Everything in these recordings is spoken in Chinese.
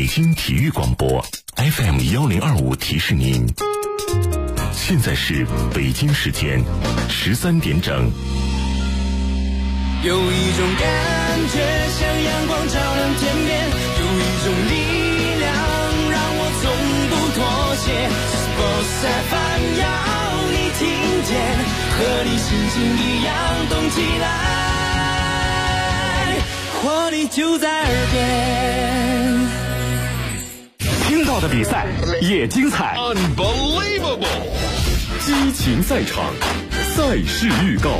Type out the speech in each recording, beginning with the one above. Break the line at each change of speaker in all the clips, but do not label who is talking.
北京体育广播 FM1025提示您，现在是北京时间13点整。
有一种感觉像阳光照亮天边，有一种力量让我从不妥协。Sports FM 要你听见，和你心情一样动起来，活力就在耳边。
听到的比赛也精彩
，Unbelievable！
激情赛场，赛事预告。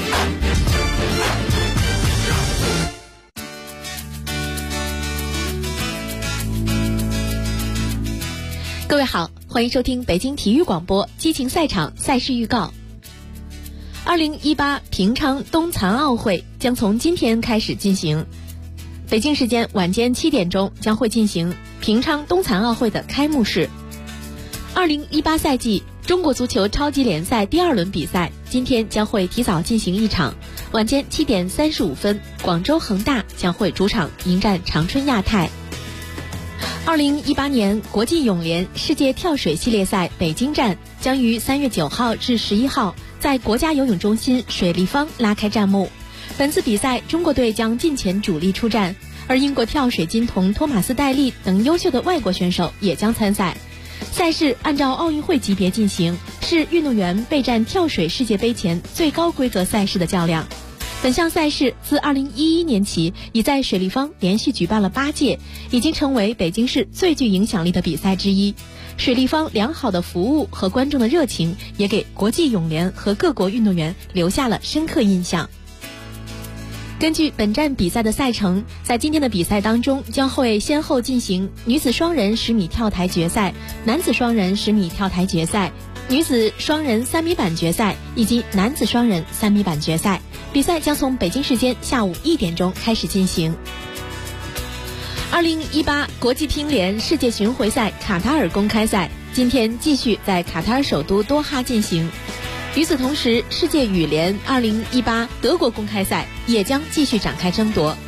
各位好，欢迎收听北京体育广播激情赛场赛事预告。2018平昌冬残奥会将从今天开始进行，北京时间晚间7点钟将会进行平昌冬残奥会的开幕式。2018赛季中国足球超级联赛第2轮比赛今天将会提早进行一场，晚间7点35分，广州恒大将会主场迎战长春亚泰。2018年国际泳联世界跳水系列赛北京站将于3月9号至11号在国家游泳中心水立方拉开战幕。本次比赛中国队将尽遣主力出战，而英国跳水金童托马斯戴利等优秀的外国选手也将参赛。赛事按照奥运会级别进行，是运动员备战跳水世界杯前最高规格赛事的较量。本项赛事自2011年起已在水立方连续举办了8届，已经成为北京市最具影响力的比赛之一。水立方良好的服务和观众的热情也给国际泳联和各国运动员留下了深刻印象。根据本站比赛的赛程，在今天的比赛当中将会先后进行女子双人10米跳台决赛、男子双人10米跳台决赛、女子双人3米板决赛以及男子双人3米板决赛。比赛将从北京时间下午1点钟开始进行。2018国际乒联世界巡回赛卡塔尔公开赛今天继续在卡塔尔首都多哈进行。与此同时，世界羽联2018德国公开赛也将继续展开争夺。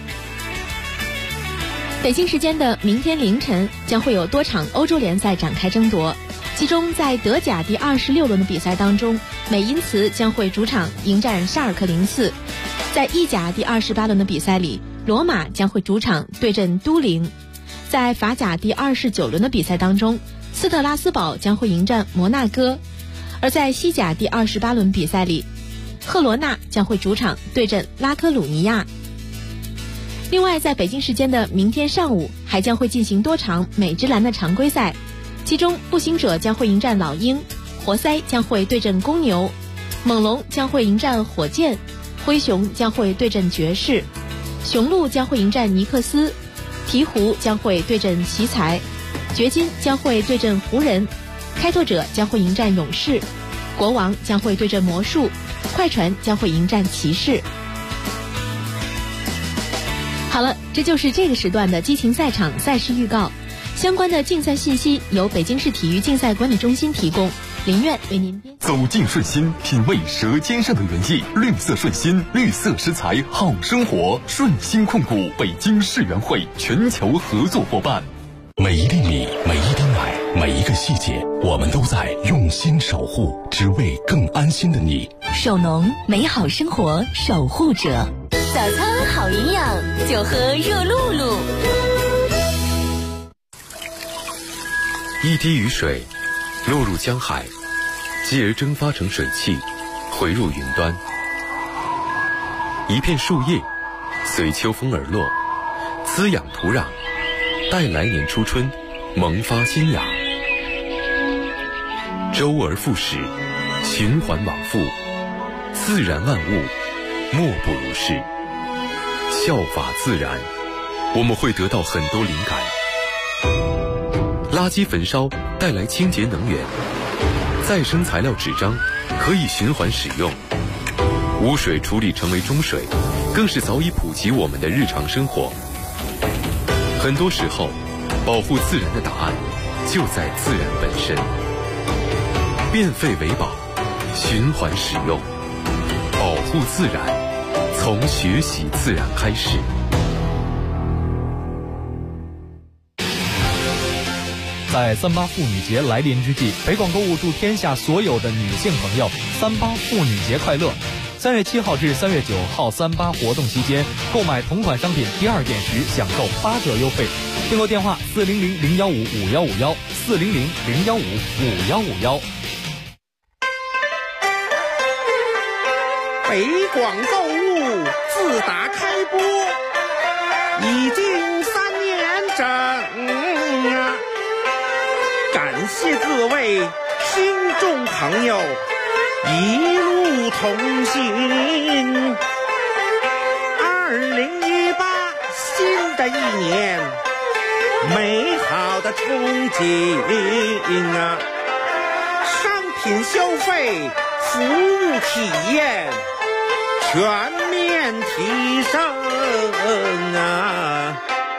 北京时间的明天凌晨将会有多场欧洲联赛展开争夺，其中在德甲第26轮的比赛当中，美因茨将会主场迎战沙尔克04。在意甲第28轮的比赛里，罗马将会主场对阵都灵。在法甲第29轮的比赛当中，斯特拉斯堡将会迎战摩纳哥。而在西甲第28轮比赛里，赫罗纳将会主场对阵拉科鲁尼亚。另外，在北京时间的明天上午还将会进行多场美职篮的常规赛，其中步行者将会迎战老鹰，活塞将会对阵公牛，猛龙将会迎战火箭，灰熊将会对阵爵士，雄鹿将会迎战尼克斯，鹈鹕将会对阵奇才，掘金将会对阵湖人，开拓者将会迎战勇士，国王将会对阵魔术，快船将会迎战骑士。好了，这就是这个时段的激情赛场赛事预告。相关的竞赛信息由北京市体育竞赛管理中心提供，林苑为您编。
走进顺心，品味舌尖上的原意，绿色顺心，绿色食材好生活。顺心控股北京世园会全球合作伙伴。
每一粒米，每一滴奶，每一个细节，我们都在用心守护，只为更安心的你。
手农，美好生活守护者。早餐好营养，就喝热露露。
一滴雨水落入江海，继而蒸发成水汽，回入云端。一片树叶随秋风而落，滋养土壤，待来年初春萌发新芽。周而复始，循环往复，自然万物莫不如是。效法自然，我们会得到很多灵感。垃圾焚烧带来清洁能源，再生材料纸张可以循环使用，污水处理成为中水，更是早已普及我们的日常生活。很多时候，保护自然的答案就在自然本身。变废为宝，循环使用，保护自然，从学习自然开始。
在38妇女节来临之际，北广购物祝天下所有的女性朋友38妇女节快乐。3月7号至3月9号38活动期间，购买同款商品第2件时享受8折优惠。订购电话400-015-5151，400-015-5151。
北广购物自打开播已经3年整啊！感谢各位听众朋友一路同行。2018新的一年，美好的憧憬啊！商品消费，服务体验全面提升啊！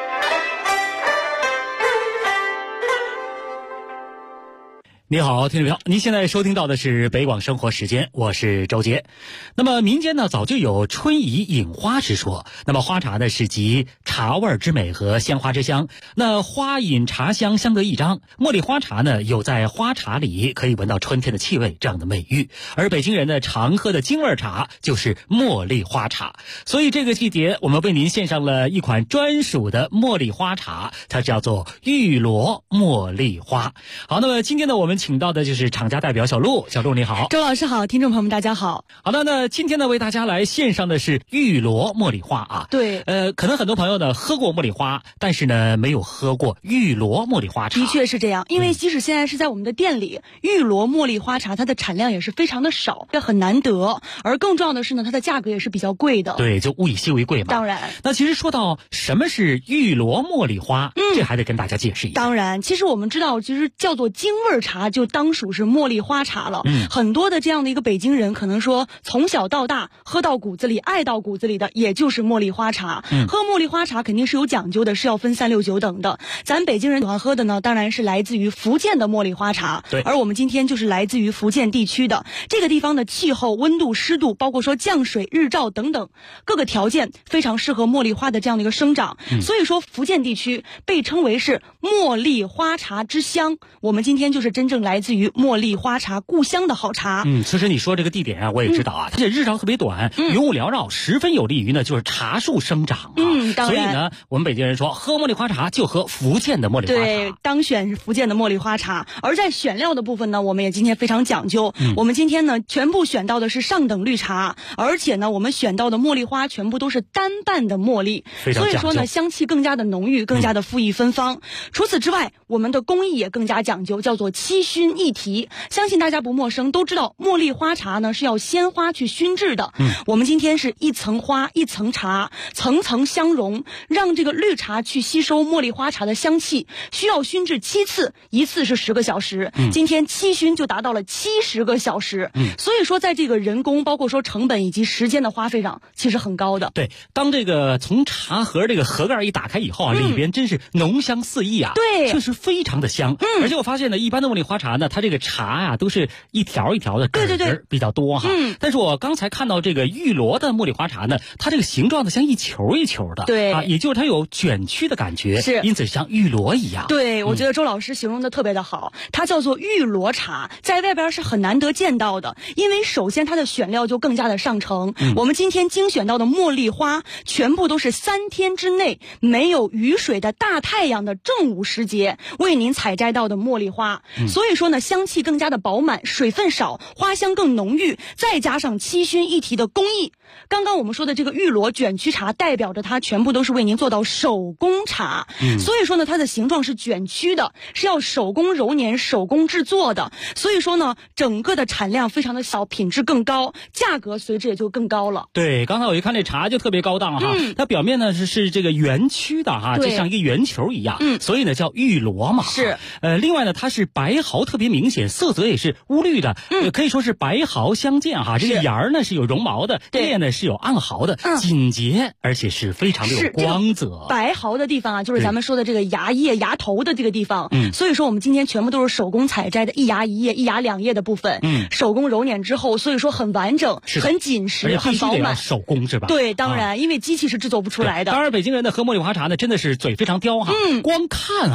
你好，听众朋友，您现在收听到的是北广生活时间，我是周杰。那么民间呢早就有春怡饮花之说，那么花茶呢是集茶味之美和鲜花之香，那花饮茶香相得益彰。茉莉花茶呢有在花茶里可以闻到春天的气味这样的美誉，而北京人呢常喝的京味茶就是茉莉花茶。所以这个季节我们为您献上了一款专属的茉莉花茶，它叫做玉罗茉莉花。好，那么今天呢我们请到的就是厂家代表小陆。小陆你好。
周老师好，听众朋友们大家好。
好的，那今天呢为大家来献上的是玉罗茉莉花啊。
对，
可能很多朋友呢喝过茉莉花，但是呢没有喝过玉罗茉莉花茶。
的确是这样，因为即使现在是在我们的店里，玉罗茉莉花茶它的产量也是非常的少，也很难得，而更重要的是呢它的价格也是比较贵的。
对，就物以稀为贵嘛。
当然，
那其实说到什么是玉罗茉莉花，这还得跟大家解释一下。
当然，其实我们知道其实叫做京味茶就当属是茉莉花茶了。很多的这样的一个北京人可能说从小到大喝到骨子里爱到骨子里的也就是茉莉花茶。喝茉莉花茶肯定是有讲究的，是要分3、6、9等的。咱北京人喜欢喝的呢当然是来自于福建的茉莉花茶。
对，
而我们今天就是来自于福建地区的这个地方的气候、温度、湿度，包括说降水、日照等等各个条件非常适合茉莉花的这样的一个生长。所以说福建地区被称为是茉莉花茶之乡。我们今天就是真正来自于茉莉花茶故乡的好茶。
其实你说这个地点啊我也知道啊，它这日照特别短，云雾缭绕，十分有利于呢就是茶树生长啊。
当然，
所以呢我们北京人说喝茉莉花茶就喝福建的茉莉花茶。
对，当选是福建的茉莉花茶。而在选料的部分呢，我们也今天非常讲究。我们今天呢全部选到的是上等绿茶，而且呢我们选到的茉莉花全部都是单瓣的茉莉，所以说呢香气更加的浓郁，更加的馥郁芬芳。除此之外，我们的工艺也更加讲究，叫做七熏一提。相信大家不陌生，都知道茉莉花茶呢是要鲜花去熏制的。我们今天是一层花一层茶，层层相融，让这个绿茶去吸收茉莉花茶的香气，需要熏制7次，一次是10个小时。今天7熏就达到了70个小时。所以说在这个人工包括说成本以及时间的花费上其实很高的。
对，当这个从茶盒这个盒盖一打开以后啊，里边真是浓香四溢啊。
对，
确实非常的香。而且我发现呢，一般的茉莉花茶呢，它这个茶呀都是一条一条的根儿比较多哈。但是我刚才看到这个玉罗的茉莉花茶呢，它这个形状呢像一球一球的。
对
啊，也就是它有卷曲的感觉，
是，
因此像玉罗一样。
对，我觉得周老师形容的特别的好，它叫做玉罗茶，在外边是很难得见到的，因为首先它的选料就更加的上乘。我们今天精选到的茉莉花全部都是3天之内没有雨水的大太阳的正午时节为您采摘到的茉莉花。所以说呢香气更加的饱满，水分少，花香更浓郁，再加上7熏一提的工艺。刚刚我们说的这个玉罗卷曲茶代表着它全部都是为您做到手工茶。所以说呢它的形状是卷曲的，是要手工揉捻手工制作的。所以说呢整个的产量非常的小，品质更高，价格随之也就更高了。
对，刚才我一看这茶就特别高档哈，它表面呢是这个圆曲的哈，就像一个圆球一样，所以呢叫玉罗嘛。
是，
另外呢它是白毫特别明显，色泽也是乌绿的，可以说是白毫相间哈。这个芽儿呢是有绒毛的，叶呢是有暗毫的，紧结，而且是非常的有光泽。
白毫的地方啊，就是咱们说的这个芽叶、芽头的这个地方。所以说我们今天全部都是手工采摘的，一芽一叶、一芽两叶的部分，手工揉捻之后，所以说很完整、很紧实、很饱满。
手工是吧？
对，当然，因为机器是制作不出来的。
当然，北京人的喝茉莉花茶呢，真的是嘴非常刁哈，光看好不行。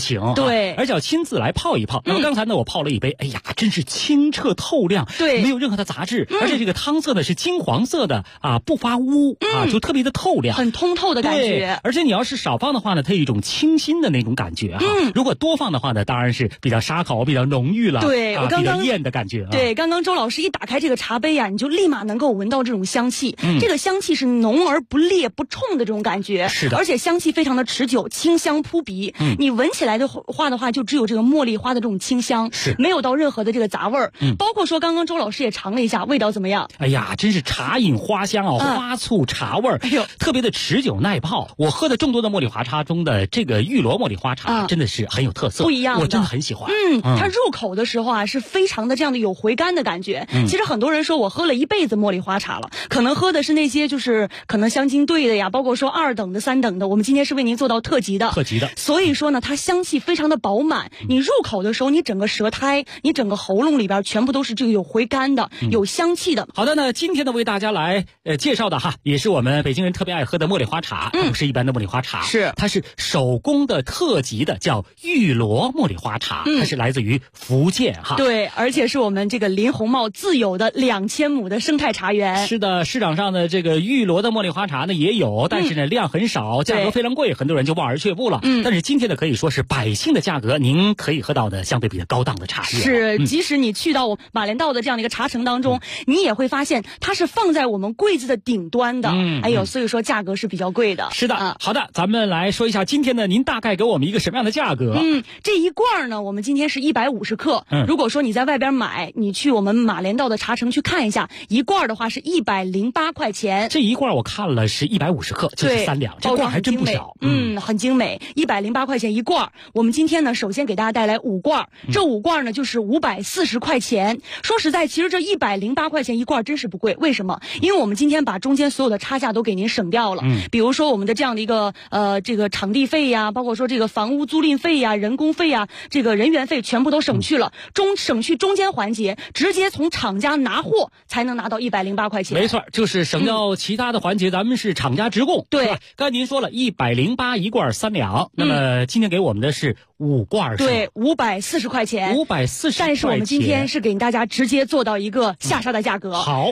情，
对，
而且要亲自来泡一泡。那么刚才呢，我泡了一杯，哎呀，真是清澈透亮，
对，
没有任何的杂质，而且这个汤色呢是金黄色的啊，不发乌啊，就特别的透亮，
很通透的感觉。
而且你要是少放的话呢，它有一种清新的那种感觉哈。如果多放的话呢，当然是比较沙口、比较浓郁了，
对，我刚刚
比较艳的感觉。
对，刚刚周老师一打开这个茶杯啊，你就立马能够闻到这种香气。这个香气是浓而不烈不冲的这种感觉，
是的，
而且香气非常的持久，清香扑鼻。你闻起来的话，就只有这个茉莉花的这种清香，
是
没有到任何的这个杂味儿。包括说刚刚周老师也尝了一下，味道怎么样？
哎呀，真是茶饮花香啊，花醋茶味儿，哎呦，特别的持久耐泡。我喝的众多的茉莉花茶中的这个玉罗茉莉花茶，真的是很有特色，
不一样的，
我真的很喜欢。
它入口的时候啊，是非常的这样的有回甘的感觉。其实很多人说我喝了一辈子茉莉花茶了，可能喝的是那些就是可能香精兑的呀，包括说2等的、3等的，我们今天是为您做到特级的。所以说呢，它香气非常的饱满。你入口的时候，你整个舌苔、你整个喉咙里边全部都是这个有回甘的、有香气的。
好的呢，今天呢为大家来介绍的哈，也是我们北京人特别爱喝的茉莉花茶，它不是一般的茉莉花茶，它是手工的特级的，叫玉罗茉莉花茶，它是来自于福建哈。
对，而且是我们这个林红帽自有的2000亩的生态茶园。
是的，市场上的这个玉罗的茉莉花茶呢也有，但是呢量很少，价格非常贵，很多人就望而却步了。但是今天呢可以说是百姓的价格，您可以喝到的相对比较高档的茶叶。
是，即使你去到马连道的这样的一个茶城当中，你也会发现它是放在我们柜子的顶端的。哎呦，所以说价格是比较贵的。
是的，好的，咱们来说一下今天呢，您大概给我们一个什么样的价格？
这一罐呢，我们今天是150克。如果说你在外边买，你去我们马连道的茶城去看一下，一罐的话是108块钱。
这一罐我看了是150克，就是3两，这罐还真不小。
很精美，108块钱一罐。我们今天呢，首先给大家带来5罐，这5罐呢就是540块钱。说实在，其实这108块钱一罐真是不贵。为什么？因为我们今天把中间所有的差价都给您省掉了。比如说我们的这样的一个这个场地费呀，包括说这个房屋租赁费呀、人工费呀、这个人员费全部都省去了，省去中间环节，直接从厂家拿货才能拿到108块钱。
没错，就是省掉其他的环节，咱们是厂家直供。
对，
刚才您说了108一罐3两，那么今天给我们的是5罐，
对，540块钱
，540块钱。
但是我们今天是给大家直接做到一个下杀的价格，
好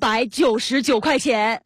，499块钱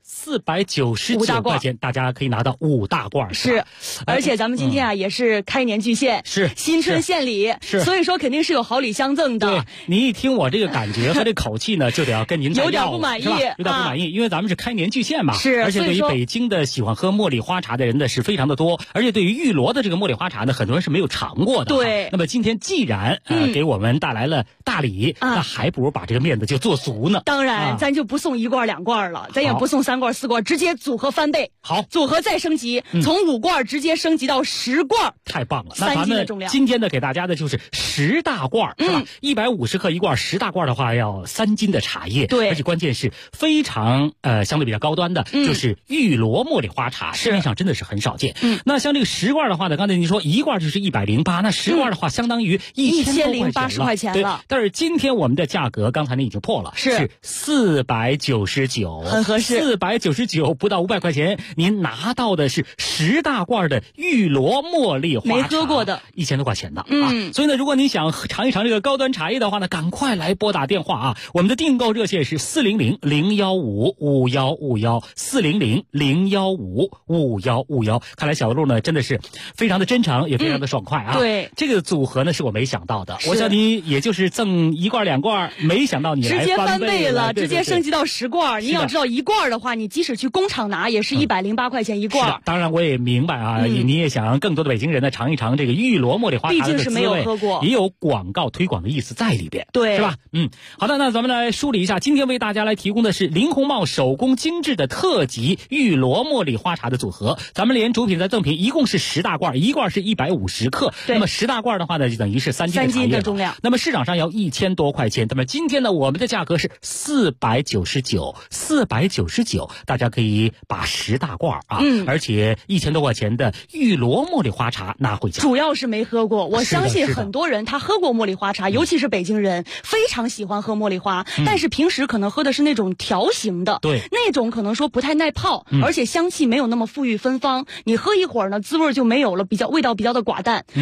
，499块钱，大家可以拿到5大罐。
是，而且咱们今天啊也是开年巨献，
是
新春献礼，
是，
所以说肯定是有好礼相赠的。
对，你一听我这个感觉和这口气呢，就得要跟您
有点不满意，
有点不满意，因为咱们是开年巨献嘛，
是，
而且对于北京的喜欢喝茉莉花茶的人呢是非常的多，而且对于玉罗的这个茉莉花茶呢，很多人是没有尝过的。
对，
那么今天既然给我们带来了大礼，那还不如把这个面子就做足呢。
当然，咱就不送1罐2罐了，咱也不送3罐4罐，直接组合翻倍。
好，
组合再升级，从5罐直接升级到10罐，
太棒了！
那咱们
今天呢给大家的就是10大罐，是吧？150克一罐，10大罐的话要3斤的茶叶，
对，
而且关键是非常相对比较高端的，就是玉罗茉莉花茶，市面上真的是很少见。那像这个10罐的话呢，刚才您说1罐就是108，那10罐的话相当于1080
块钱了。
对，但是今天我们的价格刚才您已经破了，是499，
很合适
，499不到500块钱，您拿到的是10大罐的玉罗茉莉花茶，
没喝过的
，1000多块钱的啊。所以呢，如果您想尝一尝这个高端茶叶的话呢，赶快来拨打电话啊！我们的订购热线是400-015-5151，400-015-5151。看来小鹿呢真的是非常的真诚，也非常的爽快啊。
对，
这个组合呢是我没想到的，我想你也就是赠1罐2罐，没想到你来
直接翻
倍
了，
对对对，
直接升级到10罐。您要知道1罐的话，你即使去工厂拿也是108块钱一罐。
是的，当然我也明白啊，你也想让更多的北京人呢尝一尝这个玉罗茉莉花茶的滋味，
毕竟是没有喝过，
也有广告推广的意思在里边，
对，
是吧？好的，那咱们来梳理一下，今天为大家来提供的是林红帽手工精致的特级玉罗茉莉花茶的组合，咱们连主品再赠品，一共是10大罐，一罐是150克，那么10大罐的话呢，就等于是3斤的重量，那么市场上要1000多块钱，那么今天呢，我们的价格是499，大家可以把10大罐啊，而且1000多块钱的玉罗茉莉花茶拿回家。
主要是没喝过，我相信很多人他喝过茉莉花茶，尤其是北京人非常喜欢喝茉莉花，但是平时可能喝的是那种条形的，
对，
那种可能说不太耐泡，而且香气没有那么馥郁芬芳，你喝一会儿呢，滋味就没有了，味道比较的寡淡。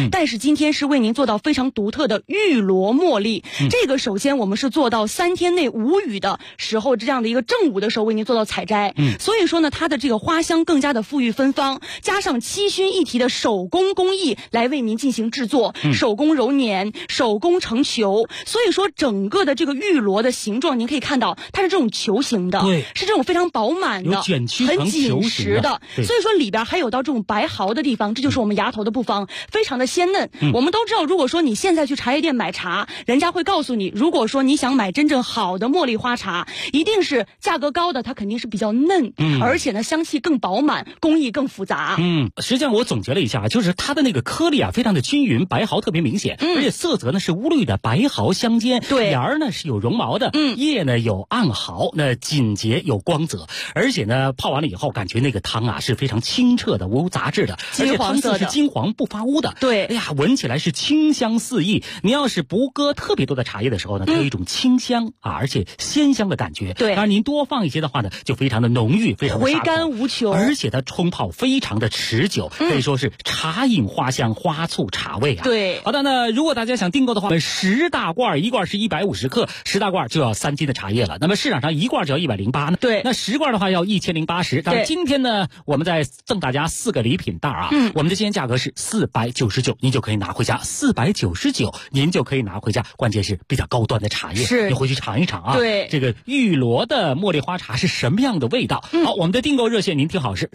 但是今天是为您做到非常独特的玉螺茉莉。这个首先我们是做到3天内无雨的时候，这样的一个正午的时候为您做到采摘。所以说呢，它的这个花香更加的馥郁芬芳，加上7熏一提的手工工艺来为您进行制作，手工揉捻，手工成球。所以说整个的这个玉螺的形状，您可以看到它是这种球形的，
对，
是这种非常饱满的，
有卷曲
很紧实的。所以说里边还有到这种白毫的地方，这就是我们芽头的部分，非常的鲜嫩。我们都知道，如果说你现在去茶叶店买茶，人家会告诉你，如果说你想买真正好的茉莉花茶，一定是价格高的，它肯定是比较嫩，而且呢香气更饱满，工艺更复杂。
实际上我总结了一下，就是它的那个颗粒啊非常的均匀，白毫特别明显，而且色泽呢是乌绿的白毫相间，
对，
芽儿呢是有绒毛的，叶呢有暗毫，那紧结有光泽，而且呢泡完了以后，感觉那个汤啊是非常清澈的，无杂质的，而且汤色是金黄不发乌的。
对，
哎呀，闻起来是清香四溢。你要是不搁特别多的茶叶的时候呢，它有一种清香啊，而且鲜香的感觉。
对，
当然您多放一些的话呢，就非常的浓郁，非常的
回甘无穷，
而且它冲泡非常的持久，可以说是茶饮花香，花醋茶味啊。
对，
好的，那如果大家想订购的话，10大罐，一罐是150克，10大罐就要3斤的茶叶了。那么市场上一罐只要108，
对，
那10罐的话要1080。但是今天呢，我们再赠大家4个礼品袋啊，我们的今天价格是499，您就可以拿回家，499您就可以拿回家。关键是比较高端的茶叶，
是
你回去尝一尝啊。
对，
这个玉螺的茉莉花茶是什么样的味道？好，我们的订购热线您听好，是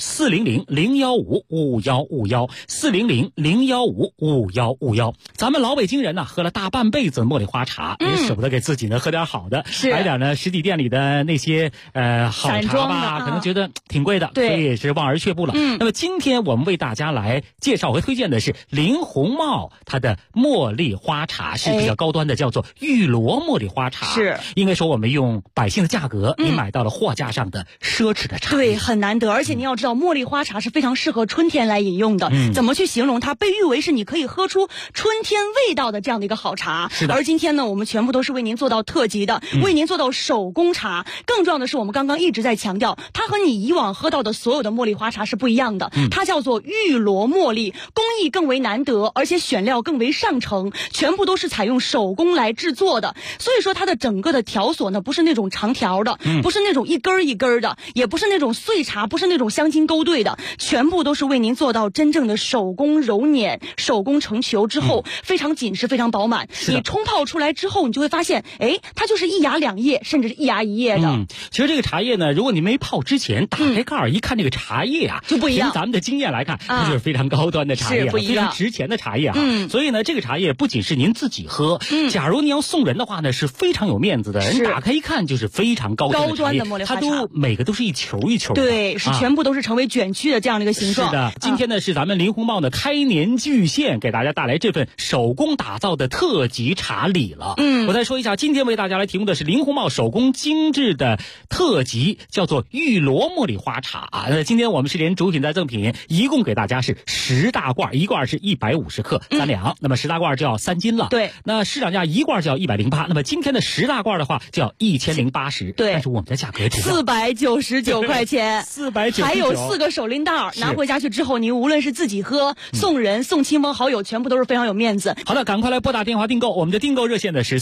400-015-5151，400-015-5151。咱们老北京人呢，喝了大半辈子茉莉花茶，也舍不得给自己呢喝点好的，买点呢实体店里的那些好茶吧，可能觉得挺贵的，所以也是望而却步了。那么今天我们为大家来介绍和推荐的是林红帽，它的茉莉花茶是比较高端的，叫做玉螺茉莉花茶。
是，
应该说我们用百姓的价格，你买到了货架上的奢侈的茶。
对，很难得。而且您要知道，茉莉花茶是非常适合春天来饮用的。怎么去形容它？被誉为是你可以喝出春天味道的这样的一个好茶。
是的。
而今天呢，我们全部都是为您做到特级的，为您做到手工茶。更重要的是，我们刚刚一直在强调，它和你以往喝到的所有的茉莉花茶是不一样的。它叫做玉螺茉莉，工艺更为难得，而且选料更为上乘，全部都是采用手工来制作的。所以说它的整个的条索呢，不是那种长条的，不是那种一根一根的，也不是那种碎茶，不是那种香精勾兑的，全部都是为您做到真正的手工揉捻、手工成球之后，非常紧实，非常饱满。你冲泡出来之后，你就会发现，哎，它就是1芽2叶，甚至是1芽1叶的。
其实这个茶叶呢，如果你没泡之前，打开盖儿一看，这个茶叶啊，就
不一样。
凭咱们的经验来看，它就是非常高端的茶叶，
非
常值钱的茶叶啊。所以呢，这个茶叶不仅是您自己喝，假如你要送人的话呢，是非常有面子的。人打开一看就是非常高端
的茉莉花茶，
它都每个都是一球一球的，
对，是全部都是成为卷曲的这样的一个形状。
是的，今天呢是咱们林红帽的开年巨献，给大家带来这份手工打造的特级茶礼了。我再说一下，今天为大家来提供的是林红帽手工精致的特级，叫做玉螺茉莉花茶啊。今天我们是连主品带赠品，一共给大家是10大罐，一罐是150克3两，那么10大罐就要3斤了。
对，
那市场价一罐就要108，那么今天的10大罐的话就要1080。
对，
但是我们的价格只要
499块钱
，499，
还有4个手拎袋，拿回家去之后，您无论是自己喝、送人、送亲朋好友，全部都是非常有面子。
好的，赶快来拨打电话订购，我们的订购热线呢是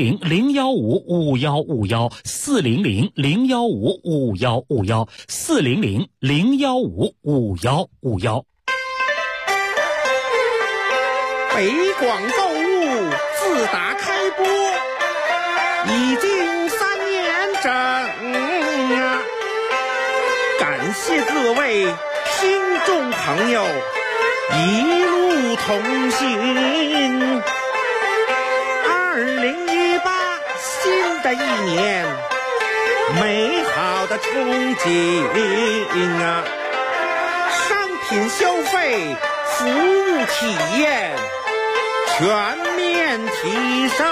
400-015-5151，400-015-5151，400-015-5151。
北广购物自打开播已经3年整啊，感谢各位听众朋友一路同行。2018新的一年，美好的憧憬啊，商品消费、服务体验全面提升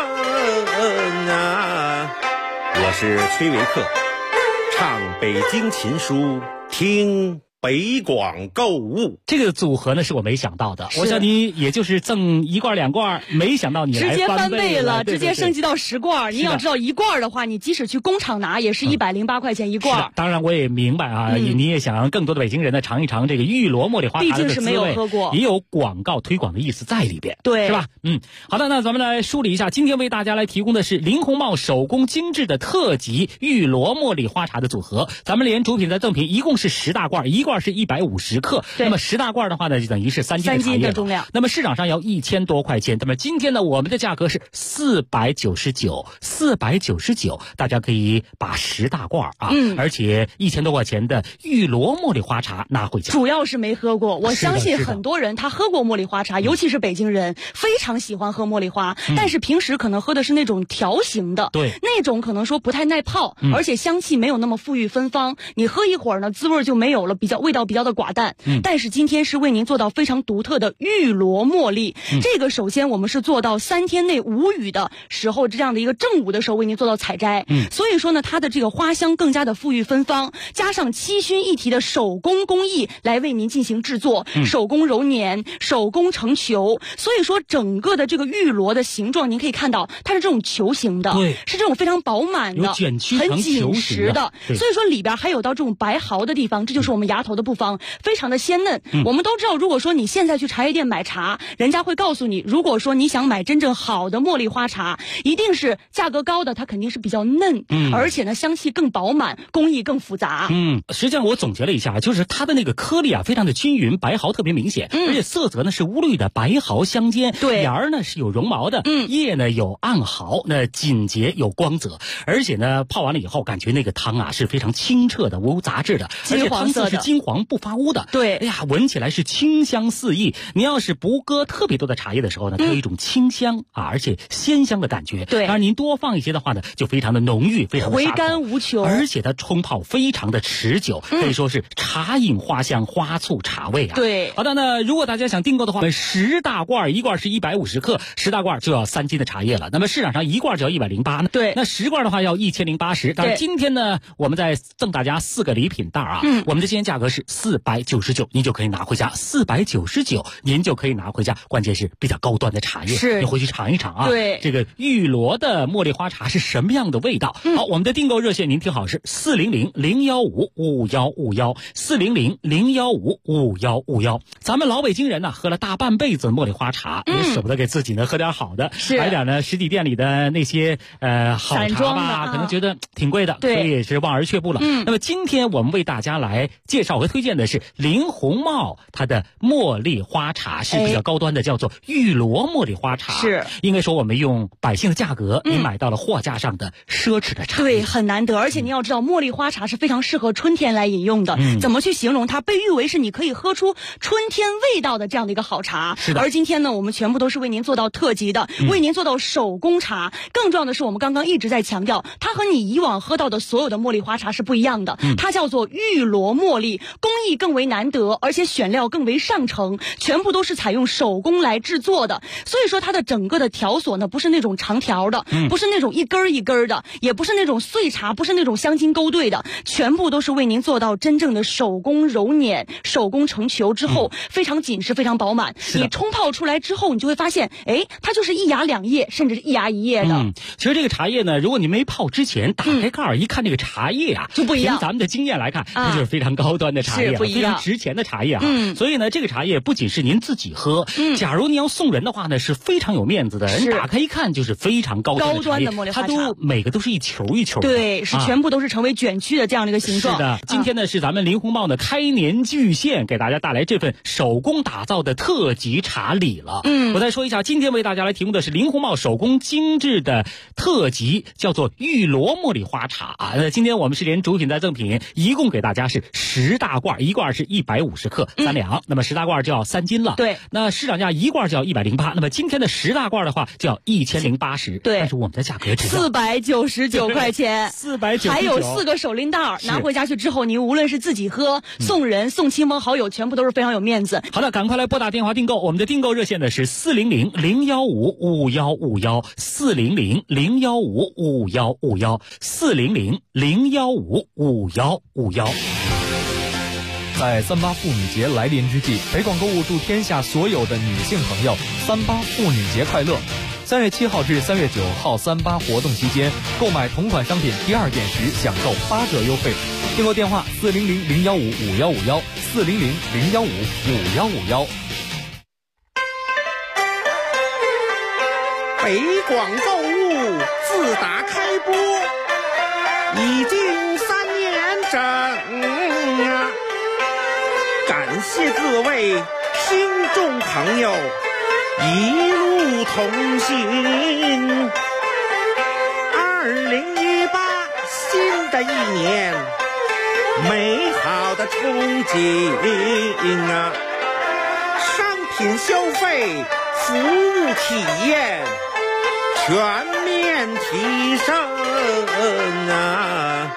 啊！我是崔维克，唱北京琴书，听北广购物。
这个组合呢是我没想到的，我想你也就是赠1罐2罐，没想到你来
直接翻
倍
了，
对对对，
直接升级到10罐。你要知道1罐的话，你即使去工厂拿也是108块钱1罐。
当然我也明白啊，你也想让更多的北京人呢尝一尝这个玉罗茉莉花茶的滋味，
毕竟是没有喝过，
也有广告推广的意思在里边，
对，
是吧？好的，那咱们来梳理一下，今天为大家来提供的是林红帽手工精致的特级玉罗茉莉花茶的组合，咱们连主品再赠品，一共是10大罐，1罐是150克，那么10大罐的话呢，就等于是3斤的茶叶
的重量。
那么市场上要1000多块钱，那么今天呢，我们的价格是499，大家可以把10大罐啊，而且1000多块钱的玉罗茉莉花茶拿回家。
主要是没喝过，我相信很多人他喝过茉莉花茶，尤其是北京人非常喜欢喝茉莉花，但是平时可能喝的是那种条形的，
对，
那种可能说不太耐泡，而且香气没有那么馥郁芬芳，你喝一会儿呢，滋味就没有了，味道比较的寡淡。但是今天是为您做到非常独特的玉罗茉莉，这个首先我们是做到3天内无雨的时候，这样的一个正午的时候为您做到采摘，所以说呢，它的这个花香更加的馥郁芬芳，加上7熏一提的手工工艺来为您进行制作，手工揉捻，手工成球，所以说整个的这个玉罗的形状，您可以看到它是这种球形的，
对，
是这种非常饱满的，
卷曲
很紧实的，所以说里边还有到这种白毫的地方，这就是我们芽头的部分，非常的鲜嫩。我们都知道，如果说你现在去茶叶店买茶，人家会告诉你，如果说你想买真正好的茉莉花茶，一定是价格高的，它肯定是比较嫩，而且呢香气更饱满，工艺更复杂。
实际上我总结了一下，就是它的那个颗粒啊非常的均匀，白毫特别明显，而且色泽呢是乌绿的，白毫相间，
对，
芽儿呢是有绒毛的，叶呢有暗毫，那紧结有光泽，而且呢泡完了以后，感觉那个汤啊是非常清澈的，无杂质的，而且汤色是金黄不发乌的，
对，
哎呀，闻起来是清香四溢。你要是不搁特别多的茶叶的时候呢，它有一种清香啊，而且鲜香的感觉。
对，
当然您多放一些的话呢，就非常的浓郁，非常的
回甘无穷，
而且它冲泡非常的持久，可以说是茶饮花香，花醋茶味啊。
对，
好的，那如果大家想订购的话，10大罐，1罐是150克，10大罐就要3斤的茶叶了。那么市场上1罐就要108呢，
对，
那10罐的话要1080。但是今天呢，我们再赠大家4个礼品袋啊，我们的今天价格是499，您就可以拿回家，499您就可以拿回家。关键是比较高端的茶叶，
是，
你回去尝一尝啊。
对，
这个玉罗的茉莉花茶是什么样的味道？好，我们的订购热线您听好是400-015-5151，400-015-5151。咱们老北京人呢，喝了大半辈子茉莉花茶，也舍不得给自己呢喝点好的，买点呢实体店里的那些好茶吧，可能觉得挺贵的，所以也是望而却步了。那么今天我们为大家来介绍和推荐的是林红帽它的茉莉花茶，是比较高端的，叫做玉罗茉莉花茶。
是，
应该说我们用百姓的价格，您买到了货架上的奢侈的茶。
对，很难得。而且您要知道，茉莉花茶是非常适合春天来饮用的。怎么去形容它？被誉为是你可以喝出春天味道的这样的一个好茶。
是的。
而今天呢，我们全部都是为您做到特级的，为您做到手工茶。更重要的是，我们刚刚一直在强调，它和你以往喝到的所有的茉莉花茶是不一样的。它叫做玉罗茉莉，工艺更为难得，而且选料更为上乘，全部都是采用手工来制作的。所以说它的整个的条索呢，不是那种长条的，不是那种一根一根的，也不是那种碎茶，不是那种香精勾兑的，全部都是为您做到真正的手工揉捻、手工成球之后，非常紧实，非常饱满。你冲泡出来之后，你就会发现，哎，它就是1芽2叶，甚至是1芽1叶的。
其实这个茶叶呢，如果你没泡之前，打开盖儿一看这个茶叶啊，
就不一样。
凭咱们的经验来看，它就是非常高端的茶叶，非常值钱的茶叶啊。所以呢，这个茶叶不仅是您自己喝，假如你要送人的话呢，是非常有面子的。人打开一看就是非常高端的茶叶，
茉莉花茶，
它都每个都是一球一球的，
对，是全部都是成为卷曲的这样的一个形状。
是的，今天呢是咱们林红帽的开年巨献，给大家带来这份手工打造的特级茶礼了。我再说一下，今天为大家来提供的是林红帽手工精致的特级，叫做玉罗茉莉花茶啊。今天我们是连主品带赠品，一共给大家是10大罐，1罐是150克3两，那么10大罐就要3斤了。
对，
那市场价1罐就要108，那么今天的10大罐的话就要1080。
对，
但是我们的价格只要
499块钱
，499，
还有4个手拎袋，拿回家去之后，您无论是自己喝、送人、送亲朋好友，全部都是非常有面子。
好的，赶快来拨打电话订购，我们的订购热线呢是400-015-5151，400-015-5151，400-015-5151。
在38妇女节来临之际，北广购物祝天下所有的女性朋友38妇女节快乐。3月7号至3月9号38活动期间，购买同款商品第2件时享受8折优惠。订购电话400-015-5151 400-015-5151。
北广购物自打开播已经3年整啊！感谢各位听众朋友一路同行。2018新的一年，美好的憧憬啊！商品消费，服务体验全面提升啊！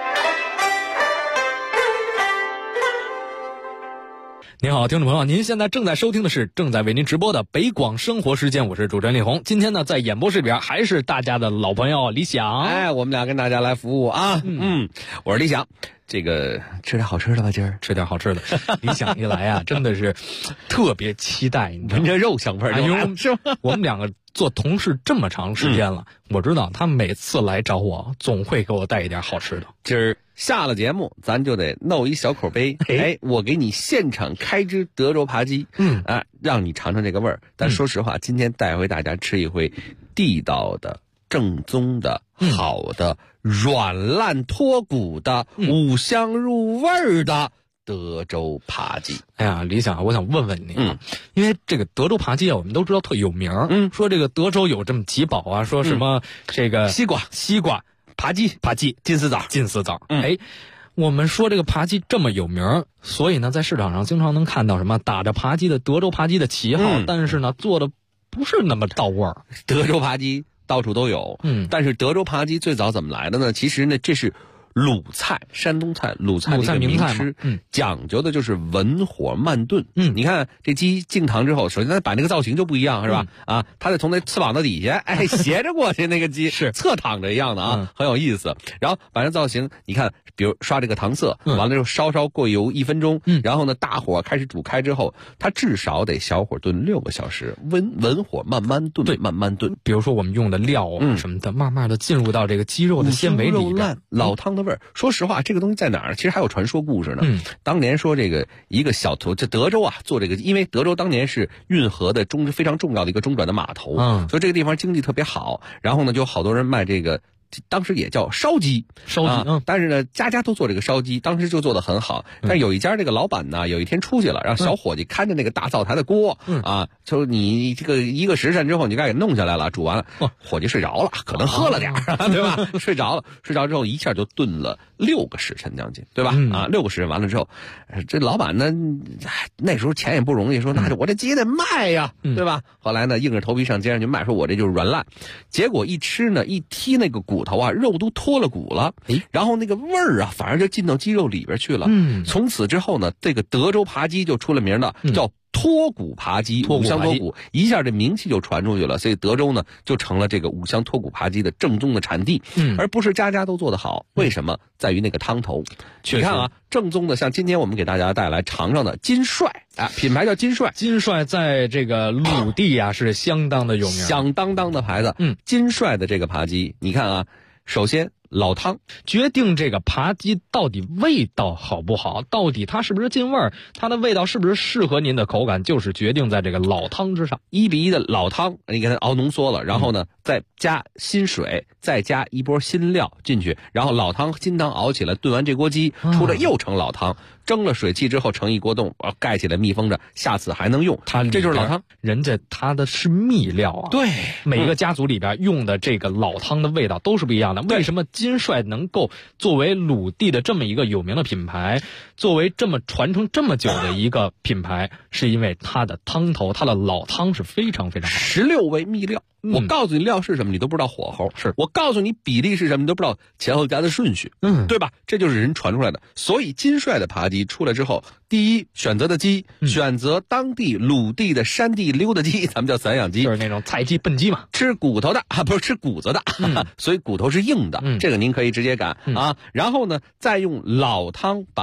您好，听众朋友，您现在正在收听的是正在为您直播的北广生活时间，我是主持人李红。今天呢，在演播室里边还是大家的老朋友李想。
哎，我们俩跟大家来服务啊。我是李想。这个吃点好吃的吧，今儿
吃点好吃的。李想一来啊，真的是特别期待，你
闻着肉香味儿就来了，是吗？
我们两个做同事这么长时间了，我知道他每次来找我，总会给我带一点好吃的。
今儿下了节目，咱就得弄一小口杯，我给你现场开只德州扒鸡，让你尝尝这个味儿。但说实话，今天带回大家吃一回地道的、正宗的、好的、软烂脱骨的、五香入味儿的德州扒鸡。
哎呀，李想，我想问问你，因为这个德州扒鸡啊，我们都知道特有名，说这个德州有这么几宝啊，说什么这个西瓜、扒鸡、金丝枣，我们说这个扒鸡这么有名，所以呢，在市场上经常能看到什么打着扒鸡的德州扒鸡的旗号，但是呢，做的不是那么到味儿。
德州扒鸡到处都有，但是德州扒鸡最早怎么来的呢？其实呢，这是鲁菜，山东菜，鲁菜的一个名吃，讲究的就是文火慢炖。你看这鸡进堂之后，首先它摆那个造型就不一样，是吧？它得从那翅膀的底下，斜着过去，那个鸡是侧躺着一样的啊，很有意思。然后摆那造型，你看，比如刷这个糖色，完了之后稍过油1分钟，然后呢大火开始煮开之后，它至少得小火炖6个小时，文火慢慢炖，慢慢炖。
比如说我们用的料什么的，慢慢的进入到这个鸡肉的纤维里边，
老汤的味儿。说实话，这个东西在哪儿？其实还有传说故事呢。当年说这个一个小头，这德州啊做这个，因为德州当年是运河的非常重要的一个中转的码头，所以这个地方经济特别好。然后呢，就好多人卖这个。当时也叫烧鸡，但是呢，家家都做这个烧鸡，当时就做得很好。但是有一家这个老板呢，有一天出去了，让小伙计看着那个大灶台的锅，就你这个1个时辰之后，你该给弄下来了，煮完了，伙计睡着了，可能喝了点对吧？睡着之后一下就炖了6个时辰将近，对吧？6个时辰完了之后，这老板呢，那时候钱也不容易，说那我这鸡得卖呀，对吧？后来呢，硬着头皮上街上去卖，说我这就是软烂。结果一吃呢，一剔那个骨头啊，肉都脱了骨了，然后那个味儿啊，反而就进到鸡肉里边去了。从此之后呢，这个德州扒鸡就出了名的，叫脱骨扒鸡，五香脱骨，一下这名气就传出去了。所以德州呢，就成了这个五香脱骨扒鸡的正宗的产地，而不是家家都做得好。为什么？在于那个汤头。你看啊，正宗的，像今天我们给大家带来尝尝的金帅啊，品牌叫金帅。
金帅在这个鲁地啊是相当的有名，
响当当的牌子。金帅的这个扒鸡，你看啊，首先老汤
决定这个扒鸡到底味道好不好，到底它是不是进味儿，它的味道是不是适合您的口感，就是决定在这个老汤之上。
1比1的老汤，你给它熬浓缩了，然后呢，再加新水，再加一波新料进去，然后老汤金汤熬起来，炖完这锅鸡出来又成老汤，蒸了水汽之后成一锅冻，盖起来密封着，下次还能用。这就是老汤，
人家它的是秘料啊。
对，
每个家族里边用的这个老汤的味道都是不一样的。为什么金帅能够作为鲁地的这么一个有名的品牌，作为这么传承这么久的一个品牌，是因为它的汤头，它的老汤是非常非常好。
16味秘料，我告诉你料是什么，你都不知道火候；我告诉你比例是什么，你都不知道前后加的顺序，对吧？这就是人传出来的。所以金帅的扒鸡出来之后，第一选择的鸡，选择当地鲁地的山地溜达鸡，咱们叫散养鸡，
就是那种菜鸡笨鸡嘛，
吃骨头的不是吃骨子的，所以骨头是硬的，这个您可以直接擀啊。然后呢，再用老汤把它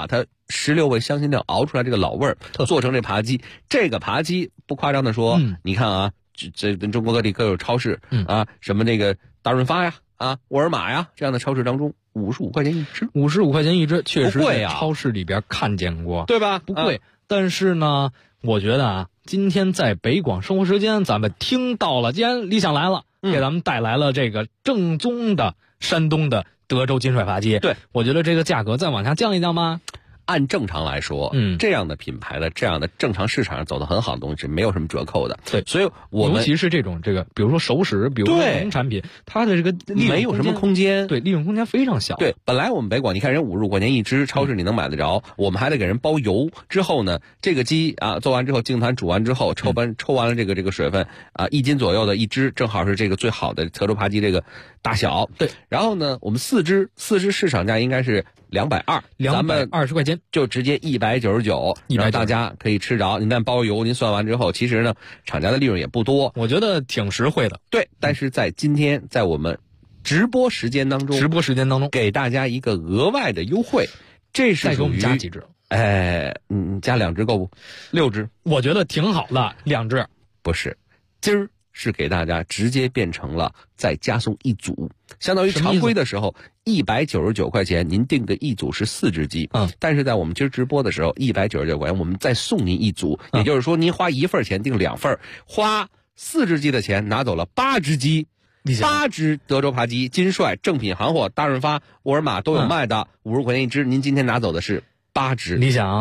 16味香辛料熬出来这个老味儿，做成这扒鸡。这个扒鸡不夸张的说，你看啊，这中国各地各有超市，什么这个大润发呀，沃尔玛呀这样的超市当中，55块钱一只
，55块钱一只，确实
贵啊，
超市里边看见过，
对吧？
不贵，但是呢，我觉得今天在北广生活时间，咱们听到了，既然理想来了，给咱们带来了这个正宗的山东的德州金帅扒鸡，
对，
我觉得这个价格再往下降一降吧。
按正常来说，这样的品牌的这样的正常市场上走得很好的东西是没有什么折扣的。
对，
所以我们
尤其是这种比如说熟食，比如说农产品，它的这个利润
没有什么空间，
对，利润空间非常小。
对，本来我们北广，你看人55块钱一只，超市你能买得着，我们还得给人包邮。之后呢，这个鸡做完之后，净坛煮完之后，抽完了这个水分1斤左右的一只，正好是这个最好的德州扒鸡这个大小。
对，
然后呢，我们4只市场价应该是220，咱们
220块钱
就直接199，让大家可以吃着。您但包邮，您算完之后，其实呢，厂家的利润也不多，
我觉得挺实惠的。
对，但是在今天，在我们直播时间当中，给大家一个额外的优惠，这是
再给我们加几只？
加2只够不？6只，
我觉得挺好的，2只
不是，今儿是给大家直接变成了再加送1组，相当于常规的时候199块钱，您订的1组是4只鸡，但是在我们今儿直播的时候199块钱，我们再送您1组，也就是说您花1份钱订2份，花4只鸡的钱拿走了8只鸡。8只德州扒鸡，金帅正品行货，大润发、沃尔玛都有卖的，50块钱一只。您今天拿走的是8只，
理想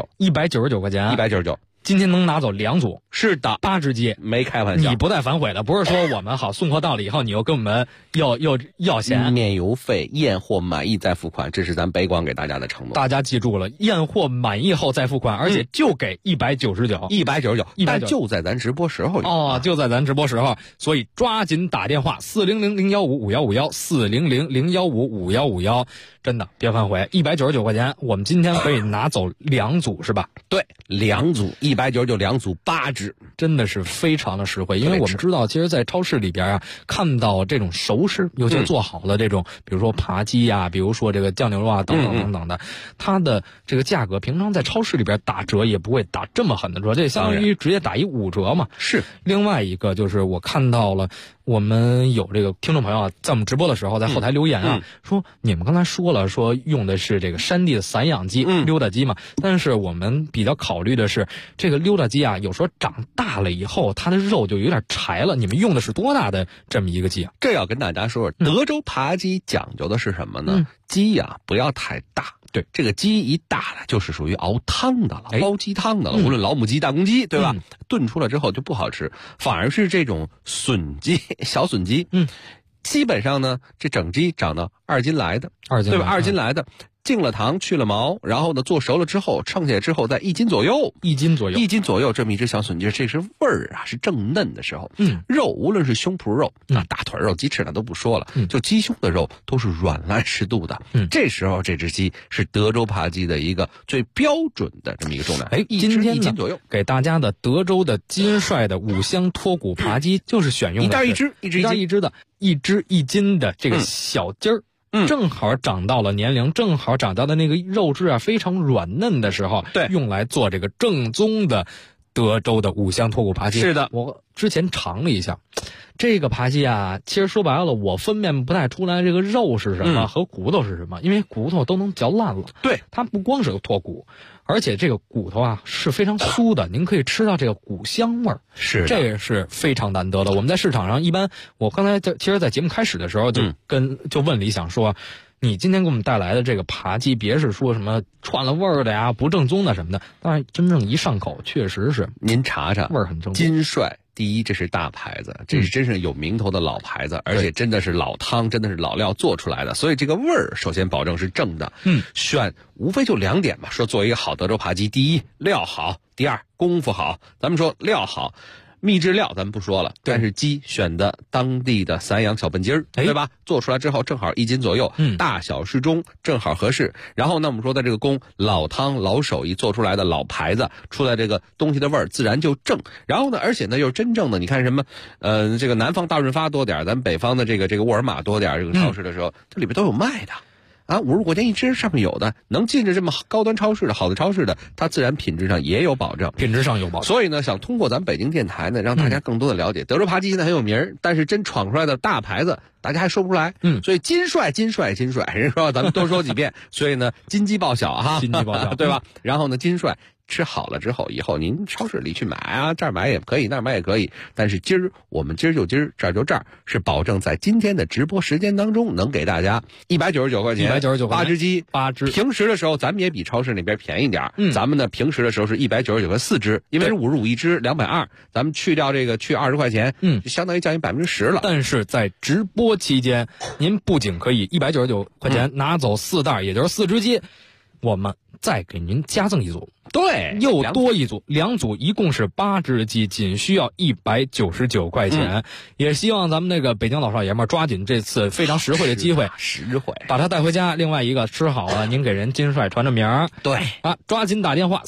199
块钱
，199。
今天能拿走2组，
是的
，8只鸡，
没开玩笑。
你不带反悔的，不是说我们好送货到了以后，你又跟我们要钱，
免邮费，验货满意再付款，这是咱北广给大家的承诺。
大家记住了，验货满意后再付款，而且就给199，
但就在咱直播时候
就在咱直播时候，所以抓紧打电话400-015-5151，400-015-5151，真的别反悔，199块钱，我们今天可以拿走2组是吧？
对，2组199，2组8只，
真的是非常的实惠。因为我们知道，其实，在超市里边看到这种熟食，尤其做好的这种，比如说扒鸡呀，比如说这个酱牛肉等等等等的，它的这个价格，平常在超市里边打折也不会打这么狠的折，这相当于直接打一5折嘛。
是。
另外一个就是我看到了，我们有这个听众朋友在我们直播的时候，在后台留言说你们刚才说了，说用的是这个山地的散养鸡，溜达鸡嘛，但是我们比较考虑的是，这个溜达鸡有时候长大了以后，它的肉就有点柴了。你们用的是多大的这么一个鸡啊？
这要跟大家说，德州扒鸡讲究的是什么呢？鸡不要太大。对，这个鸡一大了，就是属于熬汤的了，煲鸡汤的了。无论老母鸡、大公鸡，对吧？炖出来之后就不好吃，反而是这种笋鸡、小笋鸡，基本上呢，这整鸡长到2斤来的，对吧？2斤来的。进了糖，去了毛，然后呢，做熟了之后，称下来之后，在1斤左右，这么一只小笋鸡，这是味儿是正嫩的时候。肉无论是胸脯肉大腿肉、鸡翅那都不说了，就鸡胸的肉都是软烂适度的。这时候这只鸡是德州扒鸡的一个最标准的这么一个重量。
今天
1斤左右，
给大家的德州的金帅的5香脱骨扒鸡，就是选用的
1只1只
的1只1斤的这个小鸡儿。正好长到了年龄，正好长到的那个肉质非常软嫩的时候，
对，
用来做这个正宗的德州的5香脱骨扒鸡。
是的，
我之前尝了一下，这个扒鸡其实说白了，我分辨不太出来这个肉是什么和骨头是什么，因为骨头都能嚼烂了。
对，
它不光是个脱骨，而且这个骨头是非常酥的，您可以吃到这个骨香味儿，
是
这也是非常难得的。我们在市场上一般，我刚才其实，在节目开始的时候就问理想说，你今天给我们带来的这个扒鸡，别是说什么串了味儿的呀、不正宗的什么的，但是真正一上口，确实是
您查查，
味儿很正宗。
金帅第一，这是大牌子，这是真是有名头的老牌子，而且真的是老汤，真的是老料做出来的，所以这个味儿首先保证是正的。选无非就2点吧，说做一个好德州扒鸡，第一料好，第二功夫好。咱们说料好，秘制料咱们不说了，但是鸡选的当地的散养小笨鸡儿，对吧？做出来之后正好1斤左右，大小适中，正好合适。然后呢，我们说的这个老汤老手艺做出来的老牌子，出来这个东西的味儿自然就正。然后呢，而且呢又是真正的，你看什么，这个南方大润发多点，咱北方的这个沃尔玛多点，这个超市的时候，这里边都有卖的。 50块钱一只，上面有的能进着这么高端超市的好的超市的，它自然品质上也有保证，
品质上有保证。
所以呢，想通过咱们北京电台呢，让大家更多的了解，德州扒鸡现在很有名，但是真闯出来的大牌子大家还说不出来。所以金帅，人说咱们多说几遍，所以呢，金鸡报晓哈，
金鸡报晓，
对吧？然后呢，金帅吃好了之后，以后您超市里去买啊，这儿买也可以，那儿买也可以。但是我们今儿就这儿就这儿，是保证在今天的直播时间当中，能给大家199块钱
，199块钱
8只鸡
，8只。
平时的时候咱们也比超市那边便宜点，咱们呢平时的时候是199块4只，因为是55一只，220，咱们去掉这个去20块钱，就相当于降低10%了。
但是在直播期间，您不仅可以199块钱拿走4袋，也就是4只鸡，我们再给您加赠一组。
对，
又多一组，2组一共是8只鸡，仅需要199块钱。也希望咱们那个北京老少爷们抓紧这次非常实惠的机会，把它带回家。另外一个吃好了，您给人金帅传着名儿。
对
啊，抓紧打电话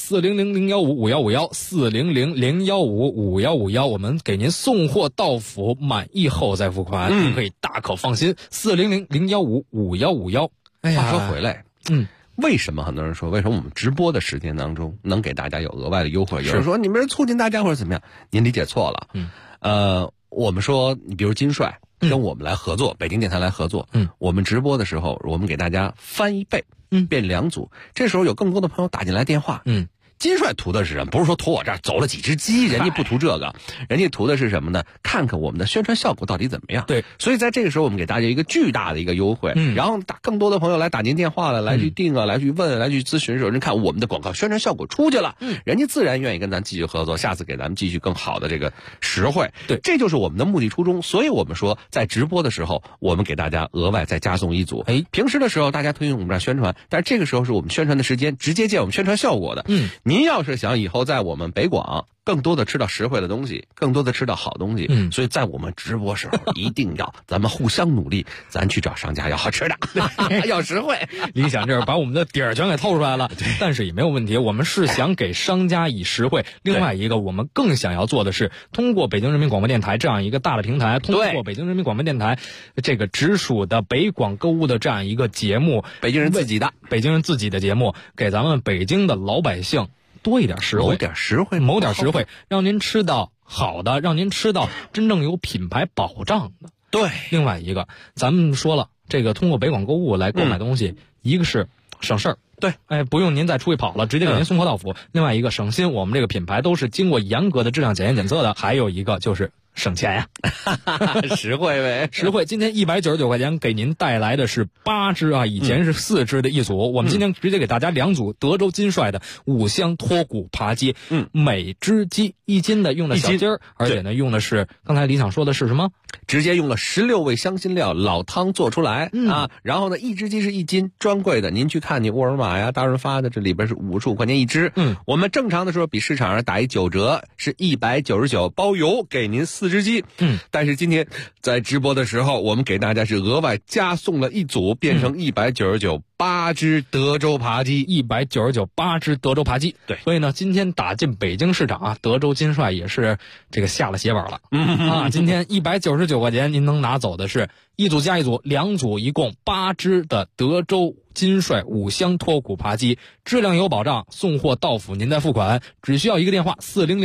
400-015-5151，400-015-5151，我们给您送货到府，满意后再付款，您可以大可放心。400-015-5151。
哎呀，话说回来，为什么很多人说，为什么我们直播的时间当中能给大家有额外的优惠？有人说你们是促进大家或者怎么样？您理解错了。我们说，你比如金帅跟我们来合作，北京电台来合作，我们直播的时候，我们给大家翻1倍，变2组。这时候有更多的朋友打进来电话，金帅图的是什么？不是说图我这儿走了几只鸡，人家不图这个，人家图的是什么呢？看看我们的宣传效果到底怎么样。
对，
所以在这个时候，我们给大家一个巨大的一个优惠，然后更多的朋友来打您电话了，来去订啊，来去问，来去咨询的时候，人看我们的广告宣传效果出去了，人家自然愿意跟咱继续合作，下次给咱们继续更好的这个实惠。
对，
这就是我们的目的初衷。所以我们说，在直播的时候，我们给大家额外再加送1组。平时的时候大家推荐我们这儿宣传，但是这个时候是我们宣传的时间，直接见我们宣传效果的。您要是想以后在我们北广更多的吃到实惠的东西，更多的吃到好东西，所以在我们直播时候一定要咱们互相努力，咱去找商家要好吃的，要实惠。
理想这是把我们的底儿全给透出来了，但是也没有问题，我们是想给商家以实惠。另外一个，我们更想要做的是，通过北京人民广播电台这样一个大的平台，通过北京人民广播电台这个直属的北广购物的这样一个节目，
北京人自己的
节目，给咱们北京的老百姓多一点实惠，谋点实惠，让您吃到好的，让您吃到真正有品牌保障的。
对，
另外一个，咱们说了，这个通过北广购物来购买东西，一个是省事儿，
对，
不用您再出去跑了，直接给您送货到府。另外一个省心，我们这个品牌都是经过严格的质量检验检测的。还有一个就是省钱呀，
实惠呗，
实惠。今天199块钱给您带来的是8只啊，以前是4只的一组，我们今天直接给大家2组德州金帅的5香脱骨扒鸡，每只鸡1斤的用的小鸡儿，而且呢用的是刚才李想说的是什么？
直接用了16味香辛料老汤做出来啊，然后呢1只鸡是1斤，专柜的您去看你沃尔玛呀、大润发的，这里边是55块钱1只，我们正常的时候比市场上打一9折，是199包邮，给您4只鸡，但是今天在直播的时候，我们给大家是额外加送了1组，变成199 8只德州扒鸡
，199 8只德州扒鸡。
对，
所以呢，今天打进北京市场啊，德州金帅也是这个下了血本了啊。今天199块钱，您能拿走的是1组加1组，2组一共8只的德州金帅5香脱骨扒鸡，质量有保障，送货到府您再付款，只需要一个电话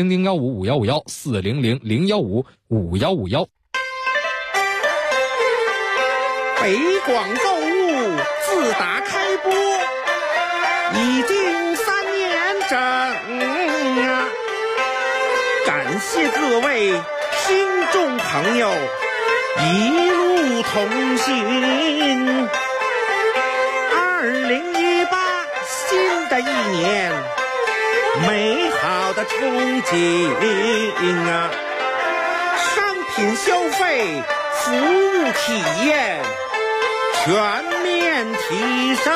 400-015-5151，400-015-5151。
北广购物自打开播已经3年整啊！感谢各位听众朋友一路同行。2018新的一年，美好的憧憬啊！商品消费，服务体验全面提升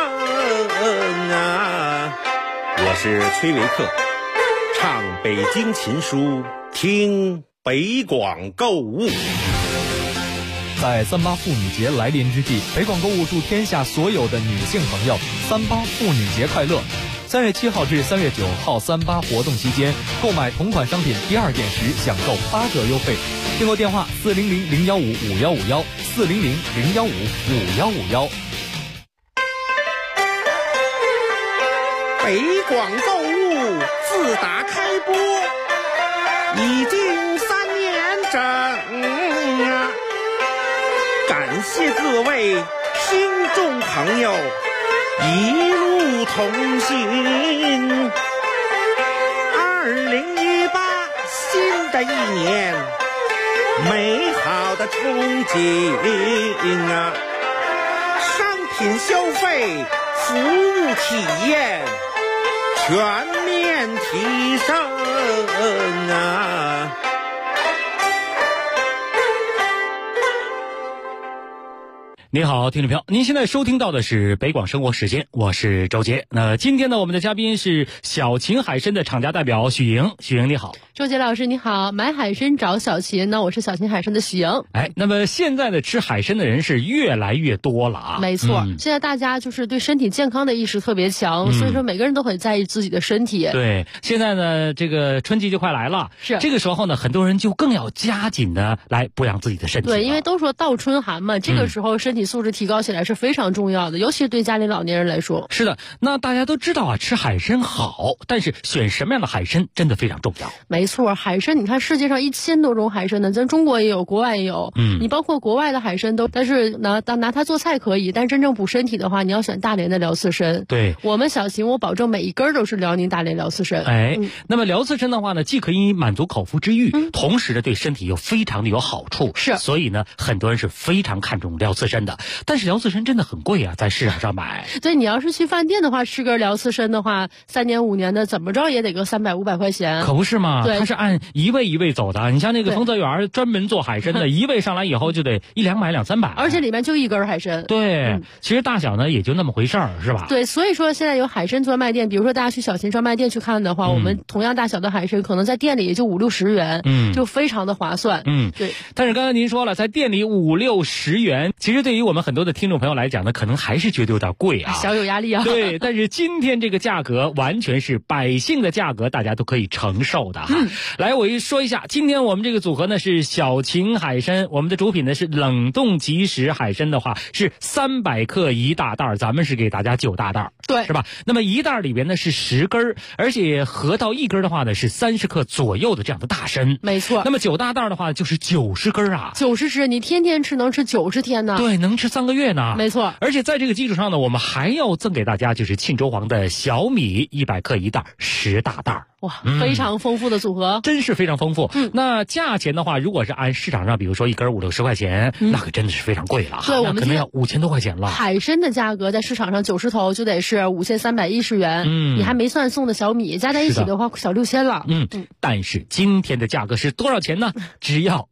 啊！我是崔维克，唱北京琴书，听北广购物。
在38妇女节来临之际，北广购物祝天下所有的女性朋友38妇女节快乐。3月7号至3月9号38活动期间，购买同款商品第2件时享受8折优惠。订购电话400-015-5151，400-015-5151。
北广购物自打开播已经3年整啊，感谢各位听众朋友一路同行。2018新的一年，美好的憧憬啊，商品消费、服务体验全面提升啊！
您好，听众朋友，您现在收听到的是北广生活时间，我是周杰。那今天呢，我们的嘉宾是小秦海参的厂家代表许莹。许莹你好。
周杰老师你好，买海参找小秦，那我是小秦海参的许莹。
那么现在的吃海参的人是越来越多了啊。
没错，现在大家就是对身体健康的意识特别强，所以说每个人都很在意自己的身体。
对，现在呢，这个春季就快来了，
是
这个时候呢，很多人就更要加紧的来保养自己的身体。
对，因为都说倒春寒嘛，这个时候身体素质提高起来是非常重要的，尤其是对家里老年人来说。
是的，那大家都知道啊，吃海参好，但是选什么样的海参真的非常重要。
没错，海参你看世界上1000多种海参呢，咱中国也有，国外也有。你包括国外的海参都，但是拿它做菜可以，但真正补身体的话，你要选大连的辽刺参。
对，
我们小秦我保证每一根都是辽宁大连辽刺参。
那么辽刺参的话呢，既可以满足口腹之欲，同时呢对身体又非常的有好处。
是，
所以呢很多人是非常看重辽刺参的。但是辽刺参真的很贵啊，在市场上买。
对，你要是去饭店的话，吃根辽刺参的话，3年5年的怎么着也得个300、500块钱。
可不是嘛？
对，
它是按一位一位走的。你像那个丰泽园专门做海参的，一位上来以后就得100-200、300，
而且里面就一根海参。
对，其实大小呢也就那么回事儿，是吧？
对，所以说现在有海参专卖店，比如说大家去小秦专卖店去看的话，我们同样大小的海参可能在店里也就50-60元，就非常的划算。对。
但是刚才您说了，在店里50-60元，其实对于我们很多的听众朋友来讲呢，可能还是觉得有点贵啊，
小有压力啊。
对，但是今天这个价格完全是百姓的价格，大家都可以承受的哈。来，我说一下，今天我们这个组合呢是小秦海参，我们的主品呢是冷冻即食海参的话是300克1大袋，咱们是给大家9大袋，
对，
是吧？那么1袋里边呢是10根，而且合到1根的话呢是30克左右的这样的大参。
没错。
那么9大袋的话就是90根啊
，90只，你天天吃能吃90天呢。
对，能吃3个月呢。
没错。
而且在这个基础上呢，我们还要赠给大家就是沁州黄的小米100克1袋10大袋。
哇，非常丰富的组合，
真是非常丰富。那价钱的话，如果是按市场上，比如说1根50-60块钱，那可真的是非常贵了。
对，我们
可能要5000多块钱了。
海参的价格在市场上90头就得是5310元，你还没算送的小米，加在一起的话小6000了。
但是今天的价格是多少钱呢？只要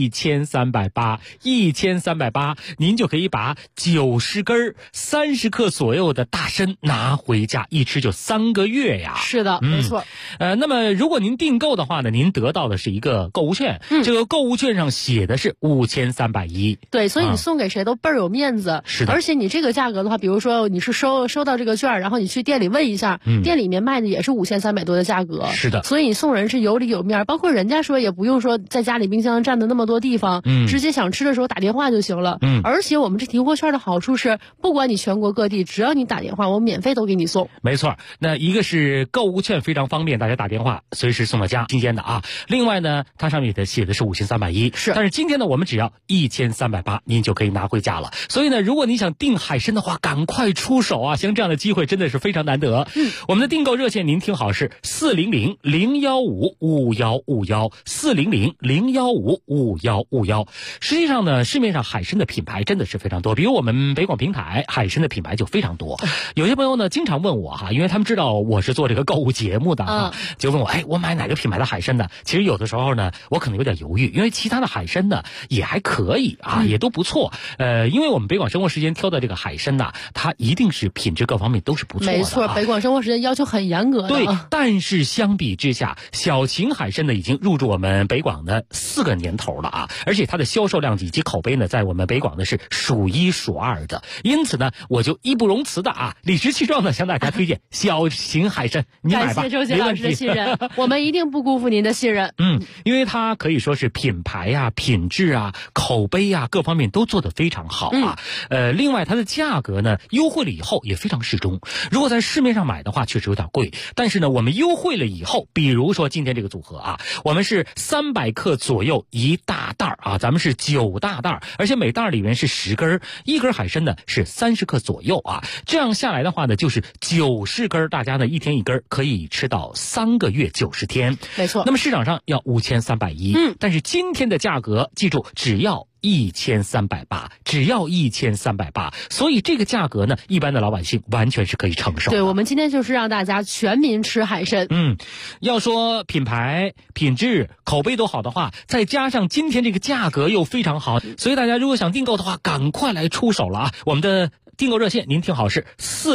1380，1380，您就可以把90根30克左右的大参拿回家，一吃就3个月呀。
是的，没错。
那么如果您订购的话呢，您得到的是一个购物券，这个购物券上写的是5310。
对，所以你送给谁都倍儿有面子。
是的。
而且你这个价格的话，比如说你是收到这个券，然后你去店里问一下，店里面卖的也是5300多的价格。
是的。
所以你送人是有理有面，包括人家说也不用说在家里冰箱占的那么多地方，直接想吃的时候打电话就行了。而且我们这提货券的好处是，不管你全国各地，只要你打电话，我免费都给你送。
没错，那一个是购物券非常方便，大家打电话随时送到家，新鲜的啊。另外呢，它上面写的是5310，
是。
但是今天呢，我们只要1380，您就可以拿回家了。所以呢，如果你想订海参的话，赶快出手啊！像这样的机会真的是非常难得。我们的订购热线您听好是400-015-5151，400-015-5151。实际上呢，市面上海参的品牌真的是非常多，比如我们北广平台海参的品牌就非常多。有些朋友呢经常问我哈，因为他们知道我是做这个购物节目的就问我，我买哪个品牌的海参呢？其实有的时候呢，我可能有点犹豫，因为其他的海参呢也还可以啊，也都不错。因为我们北广生活时间挑的这个海参呢，它一定是品质各方面都是不错的。
没错，北广生活时间要求很严格的。
对，但是相比之下，小秦海参呢已经入驻我们北广的4个年头。 头了啊，而且它的销售量以及口碑呢，在我们北广呢是数一数二的。因此呢，我就义不容辞的啊，理直气壮的向大家推荐小型海参，你买吧。
感谢周杰老师的信任，我们一定不辜负您的信任。
因为它可以说是品牌啊、品质啊、口碑啊各方面都做得非常好啊。另外它的价格呢优惠了以后也非常适中。如果在市面上买的话，确实有点贵，但是呢，我们优惠了以后，比如说今天这个组合啊，我们是300克左右一大袋啊，咱们是9大袋，而且每袋里面是10根，一根海参呢是30克左右啊。这样下来的话呢，就是90根，大家呢一天一根，可以吃到3个月90天。
没错。
那么市场上要5310，但是今天的价格，记住只要1380，只要1380，所以这个价格呢，一般的老百姓完全是可以承受的。
对，我们今天就是让大家全民吃海参。
要说品牌、品质、口碑都好的话，再加上今天这个价格又非常好，所以大家如果想订购的话，赶快来出手了啊！我们的订购热线您听好是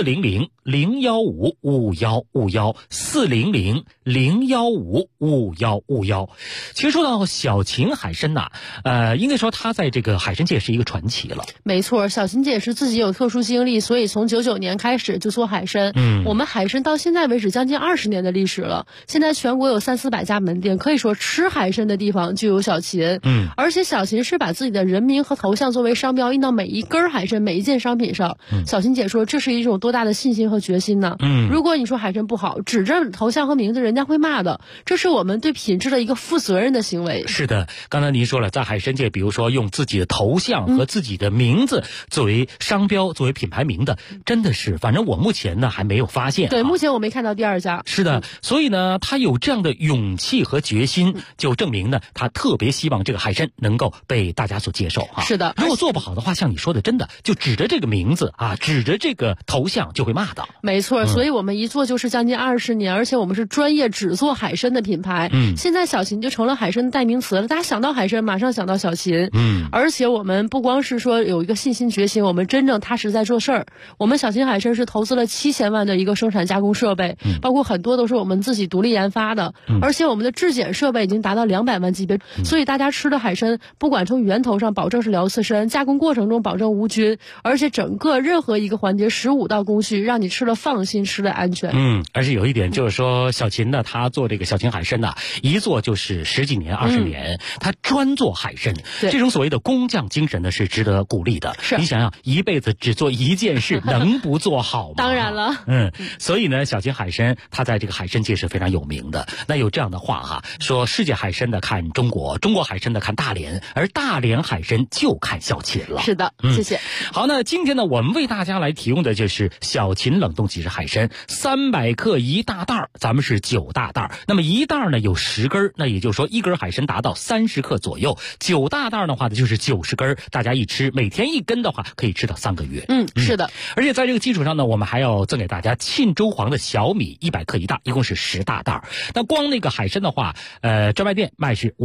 400-015-5151，400-015-5151。其实说到小秦海参呐，应该说它在这个海参界是一个传奇了。
没错，小秦姐是自己有特殊经历，所以从99年开始就做海参。我们海参到现在为止将近20年的历史了，现在全国有300-400家门店，可以说吃海参的地方就有小秦。而且小秦是把自己的人名和头像作为商标印到每一根海参、每一件商品上。小秦姐说这是一种多大的信心和决心呢？如果你说海参不好，指着头像和名字，人家会骂的。这是我们对品质的一个负责任的行为。
是的，刚才您说了，在海参界，比如说用自己的头像和自己的名字作为商标、作为品牌名的，真的是，反正我目前呢还没有发现。
对，目前我没看到第二家。
是的，所以呢，他有这样的勇气和决心，就证明呢，他特别希望这个海参能够被大家所接受哈。
是的，
如果做不好的话，像你说的，真的就指着这个名字啊，指着这个头像就会骂的。
没错，所以我们一做就是将近20年，而且我们是专业只做海参的品牌。现在小秦就成了海参的代名词了，大家想到海参马上想到小秦。而且我们不光是说有一个信心决心，我们真正踏实在做事儿。我们小秦海参是投资了7000万的一个生产加工设备，包括很多都是我们自己独立研发的，而且我们的质检设备已经达到200万级别，所以大家吃的海参不管从源头上保证是辽刺参，加工过程中保证无菌，而且整个任何一个环节15道工序，让你吃了放心，吃了安全。
而且有一点就是说，小秦呢，他做这个小秦海参呢，一做就是10几年、20年，他专做海参，这种所谓的工匠精神呢，是值得鼓励的。你想想，一辈子只做一件事，能不做好吗？
当然了。
所以呢，小秦海参他在这个海参界是非常有名的。那有这样的话哈，说世界海参的看中国，中国海参的看大连，而大连海参就看小秦了。
是的，谢谢。
好，那今天呢，我们为大家来提供的就是小秦冷冻即食海参，300克一大袋，咱们是9大袋。那么一袋呢有10根，那也就是说一根海参达到30克左右，9大袋的话呢就是90根，大家一吃，每天1根的话可以吃到3个月。
是的。
而且在这个基础上呢，我们还要赠给大家沁州黄的小米100克一袋，一共是10大袋。那光那个海参的话，专卖店卖是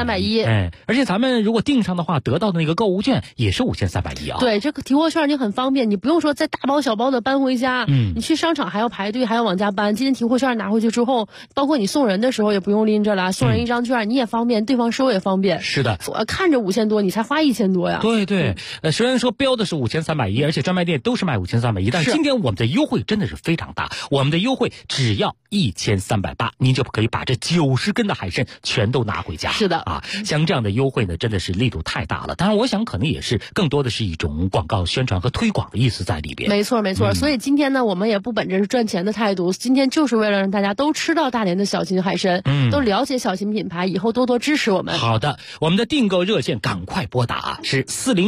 5310，而且咱们如果订上的话，得到的那个购物券也是5310啊。
对，这个提货券你很方便，你不用说再大包小包的搬回家，你去商场还要排队，还要往家搬。今天提货券拿回去之后，包括你送人的时候也不用拎着了，送人一张券你也方便，对方收也方便。
是的，
我看着5000多，你才花1000多呀。
对，虽然说标的是5310，而且专卖店都是卖5310，但是今天我们的优惠真的是非常大，我们的优惠只要1380，您就可以把这90根的海参全都拿回家。
是的
啊，像这样的优惠呢，真的是力度太大了。当然，我想可能也是更多的是一种广告宣传和推广的意思在里边。
没错，所以今天呢，我们也不本着是赚钱的态度，今天就是为了让大家都吃到大连的小秦海参，都了解小秦品牌，以后多多支持我们。
好的，我们的订购热线赶快拨打是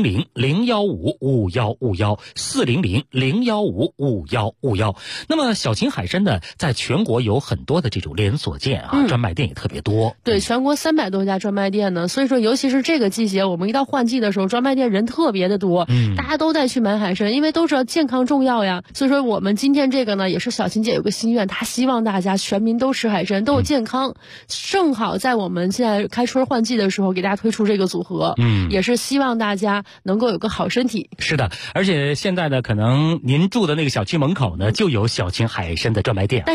400-015-5151，400-015-5151。那么小秦海参呢，在全国有很多的这种连锁店啊，专卖店也特别多。
对，全国300多家专卖店呢，所以说尤其是这个季节，我们一到换季的时候，专卖店人特别的多，大家都在去买海参，因为都知道健康重要呀。所以说我们今天这个呢，也是小秦姐有个心愿，她希望大家全民都吃海参，都有健康。正好在我们现在开春换季的时候，给大家推出这个组合，也是希望大家能够有个好身体。
是的，而且现在呢，可能您住的那个小区门口呢，就有小秦海参的专卖店。
但是你去问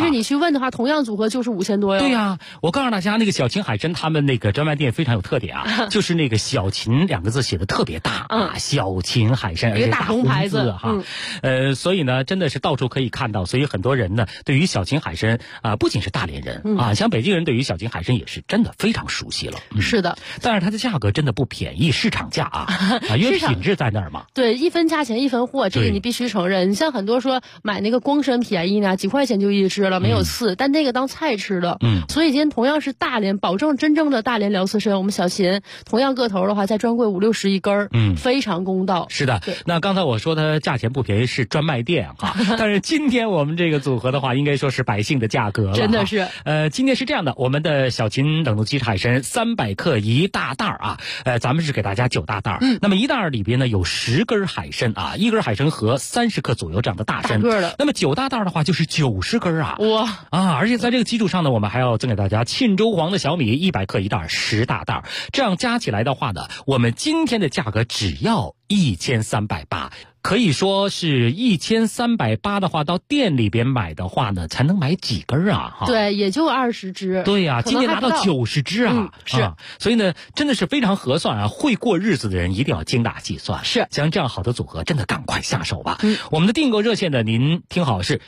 万的话，同样组合就是5000多哟。
对呀，我告诉大家，那个小秦海参他们那个专卖店非常有特点啊，就是那个小秦2个字写的特别大啊，小秦海参，而且大红字哈。所以呢，真的是到处可以看到，所以很多人呢，对于小秦海参不仅是大连人啊，像北京人对于小秦海参也是真的非常熟悉了。
是的，
但是它的价格真的不便宜，市场价啊，因为品质在那儿嘛。
对，一分价钱一分货，这个你必须承认。你像很多说买那个光参便宜呢，几块钱就一只了，没有刺，但那个当菜吃的。所以今天同样是大连，保证真正的大连辽刺参，我们小秦同样个头的话，在专柜50-60一根非常公道。
是的，那刚才我说它价钱不便宜是专卖店哈，但是今天我们这个组合的话，应该说是百姓的价格了。
真的是。
今天是这样的，我们的小秦冷冻鸡海参300克1大袋啊，咱们是给大家9大袋。那么1袋里边呢有10根海参啊，1根海参和30克左右这样的大参。那么9大袋的话就是90根啊。
哇
啊！而且在这个基础上呢，我们还要赠给大家沁州黄的小米100克1袋10大袋，这样加起来的话呢，我们今天的价格只要1380。可以说是1380的话，到店里边买的话呢，才能买几根啊？
对，也就20只。
对呀，今天拿到90只啊！
是，
所以呢，真的是非常合算啊！会过日子的人一定要精打细算。
是，
像这样好的组合，真的赶快下手吧。我们的订购热线呢，您听好是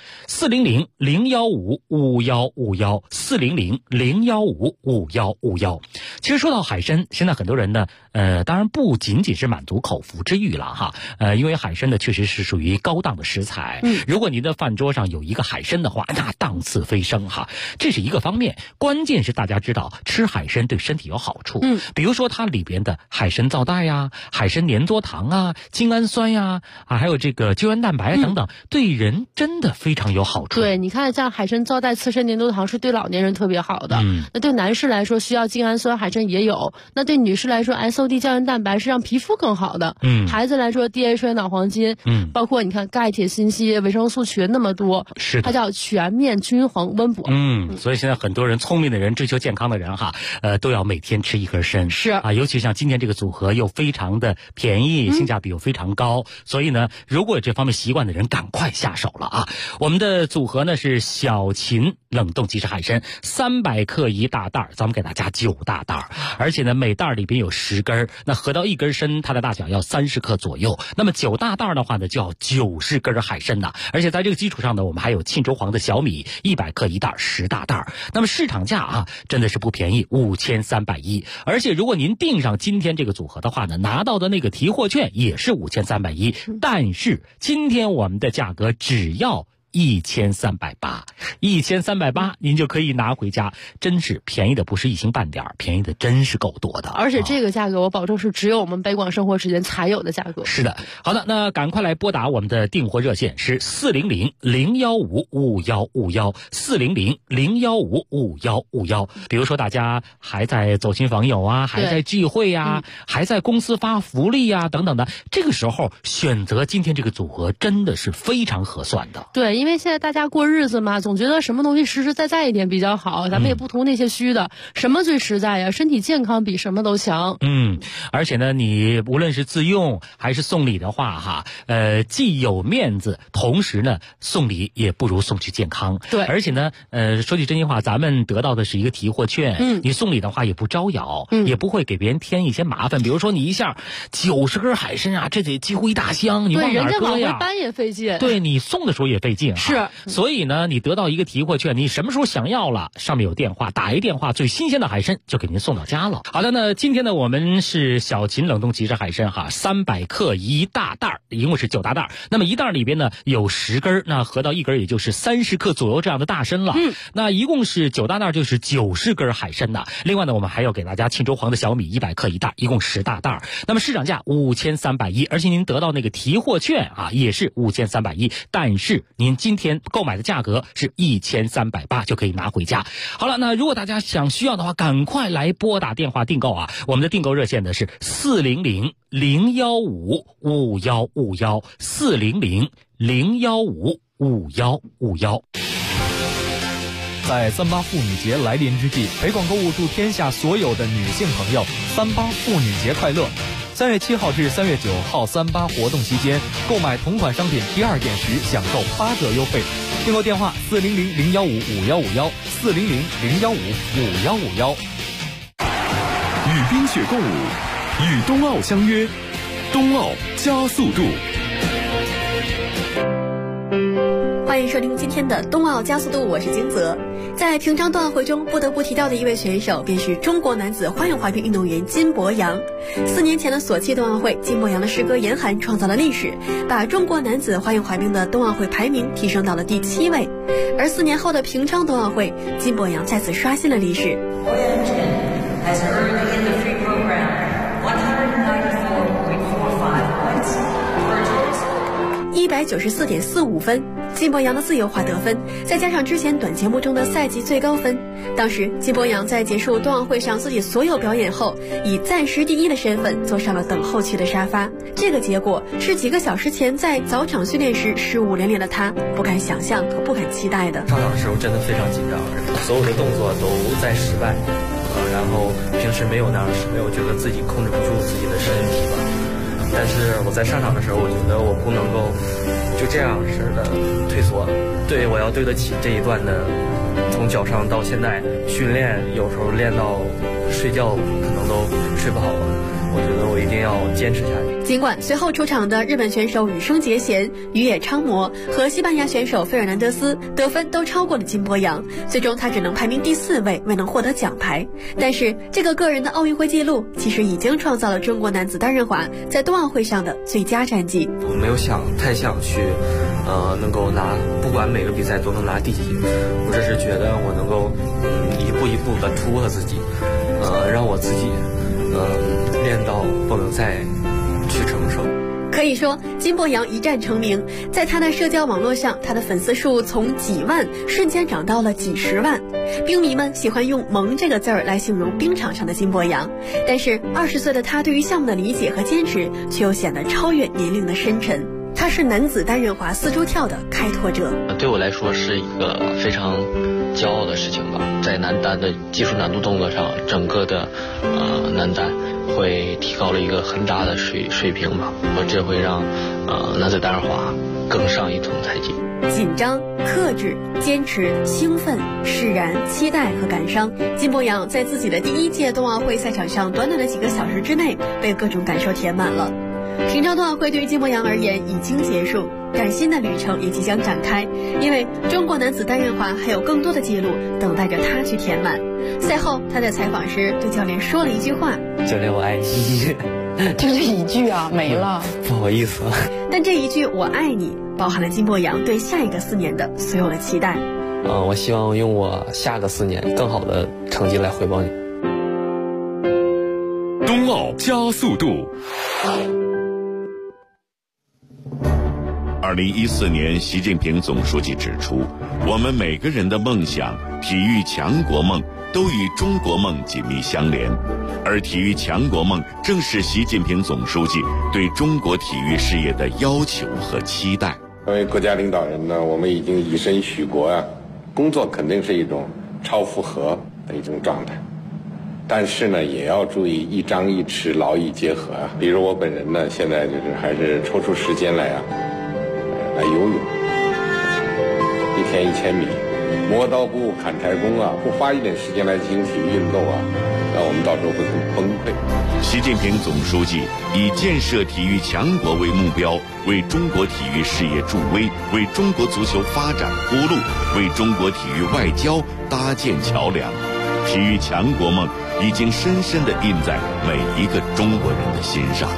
400-015-5151，400-015-5151。其实说到海参，现在很多人呢，当然不仅仅是满足口腹之欲了哈，因为海参呢确实是属于高档的食材。如果您的饭桌上有一个海参的话，那档次飞升哈，这是一个方面。关键是大家知道吃海参对身体有好处，比如说它里边的海参皂带呀、海参粘多糖啊、精氨酸呀还有这个胶原蛋白等等，对人真的非常有好处。
对，你看像海参皂带、刺参粘多糖是对老年人特别好的。那对男士来说需要精氨酸，海参也有；那对女士来说 SOD 胶原蛋白是让皮肤更好的。孩子来说 DHA 脑黄金，包括你看钙、铁、锌、硒、维生素群那么多，
是
它叫全面均衡温补。
所以现在很多人聪明的人、追求健康的人哈，都要每天吃1根参。
是
啊，尤其像今天这个组合又非常的便宜，性价比又非常高，所以呢，如果有这方面习惯的人，赶快下手了啊！我们的组合呢是小秦冷冻即食海参300克1大袋，咱们给大家9大袋，而且呢每袋里边有10根，那合到1根参，它的大小要30克左右。那么9大袋的话呢，就要90根海参呢，而且在这个基础上呢，我们还有沁州黄的小米100克1袋10大袋。那么市场价啊，真的是不便宜，5310。而且如果您订上今天这个组合的话呢，拿到的那个提货券也是5310，但是今天我们的价格只要1380，1380您就可以拿回家，真是便宜的不是一星半点，便宜的真是够多的。
而且这个价格我保证是只有我们北广生活时间才有的价格。
是的，好的，那赶快来拨打我们的订货热线是400-015-5151，400-015-5151。比如说大家还在走亲访友啊，还在聚会啊，还在公司发福利啊等等的，这个时候选择今天这个组合真的是非常合算的。
对，因为现在大家过日子嘛，总觉得什么东西实实在在一点比较好，咱们也不图那些虚的，什么最实在呀？身体健康比什么都强。
而且呢，你无论是自用还是送礼的话哈，既有面子，同时呢送礼也不如送去健康。
对，
而且呢，说句真心话，咱们得到的是一个提货券，你送礼的话也不招摇，也不会给别人添一些麻烦。比如说你一下90根海参啊，这得几乎1大箱，你往哪儿搁呀？
对，人家往回搬也费劲。
对，你送的时候也费劲。
是，
所以呢，你得到一个提货券，你什么时候想要了，上面有电话，打一电话，最新鲜的海参就给您送到家了。好的，那今天呢，我们是小秦冷冻即食海参哈，300克1大袋，一共是9大袋。那么1袋里边呢有10根，那合到1根也就是30克左右这样的大参了。那一共是9大袋，就是90根海参呢。另外呢，我们还要给大家沁州黄的小米100克1袋，一共10大袋。那么市场价5310，而且您得到那个提货券啊，也是5310，但是您今天购买的价格是1380，就可以拿回家。好了，那如果大家需要的话，赶快来拨打电话订购啊！我们的订购热线呢是400-015-5151，400-015-5151。
在38妇女节来临之际，北广购物祝天下所有的女性朋友38妇女节快乐！3月7号至3月9号38活动期间，购买同款商品第2件时享受8折优惠。 订购电话400-015-5151，400-015-5151。
与冰雪共舞，与冬奥相约，冬奥加速度。
欢迎收听今天的冬奥加速度，我是金泽。在平昌冬奥会中不得不提到的一位选手便是中国男子花样滑冰运动员金博洋。4年前的索契冬奥会，金博洋的师哥严寒创造了历史，把中国男子花样滑冰的冬奥会排名提升到了第7位。而4年后的平昌冬奥会，金博洋再次刷新了历史。194.45分，金博洋的自由滑得分，再加上之前短节目中的赛季最高分。当时金博洋在结束冬奥会上自己所有表演后，以暂时第1的身份坐上了等候区的沙发。这个结果是几个小时前在早场训练时失误连连的他不敢想象和不敢期待的。
上场的时候真的非常紧张，所有的动作都在失败，然后平时没有那样的失败，我觉得自己控制不住自己的身体吧。但是我在上场的时候，我觉得我不能够就这样式的退缩，对，我要对得起这一段的从脚上到现在训练，有时候练到睡觉可能都睡不好了，我觉得我一定要坚持下去。
尽管随后出场的日本选手羽生结弦、宇野昌磨和西班牙选手费尔南德斯得分都超过了金博洋，最终他只能排名第4位，未能获得奖牌。但是这个个人的奥运会纪录其实已经创造了中国男子单人滑在冬奥会上的最佳战绩。
我没有太想去能够拿，不管每个比赛都能拿第几，我只是觉得我能够一步一步的突破自己，让我自己练到不能再去承受。
可以说金博洋一战成名，在他的社交网络上，他的粉丝数从几万瞬间涨到了几10万。冰迷们喜欢用萌这个字儿来形容冰场上的金博洋，但是20岁的他对于项目的理解和坚持却又显得超越年龄的深沉。他是男子单人滑4周跳的开拓者，
对我来说是一个非常骄傲的事情吧。在男单的技术难度动作上，整个的男单会提高了一个很大的水平吧，这会让男子单人滑更上一层台阶。
紧张、克制、坚持、兴奋、释然、期待和感伤，金博洋在自己的第1届冬奥会赛场上短短的几个小时之内被各种感受填满了。平昌冬奥会对于金博洋而言已经结束，但新的旅程也即将展开，因为中国男子单人滑还有更多的记录等待着他去填满。赛后他在采访时对教练说了一句话：
教练我爱你。
就这一句啊，没了，
不好意思。
但这一句我爱你包含了金博洋对下一个4年的所有的期待。
我希望用我下个4年更好的成绩来回报你。
冬奥加速度。2014年，习近平总书记指出，我们每个人的梦想、体育强国梦都与中国梦紧密相连，而体育强国梦正是习近平总书记对中国体育事业的要求和期待。
作为国家领导人呢，我们已经以身许国啊，工作肯定是一种超负荷的一种状态，但是呢，也要注意一张一弛，劳逸结合啊。比如我本人呢，现在就是还是抽出时间来游泳，1天1000米，磨刀不误砍柴工啊，不花一点时间来进行体育运动啊，那我们到时候会很崩溃。
习近平总书记以建设体育强国为目标，为中国体育事业助威，为中国足球发展铺路，为中国体育外交搭建桥梁。体育强国梦已经深深地印在每一个中国人的心上。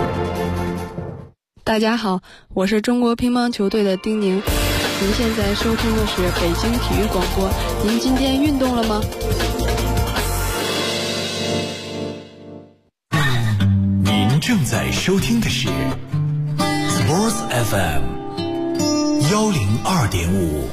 大家好，我是中国乒乓球队的丁宁。您现在收听的是北京体育广播。您今天运动了吗？
您正在收听的是 Sports FM 102.5。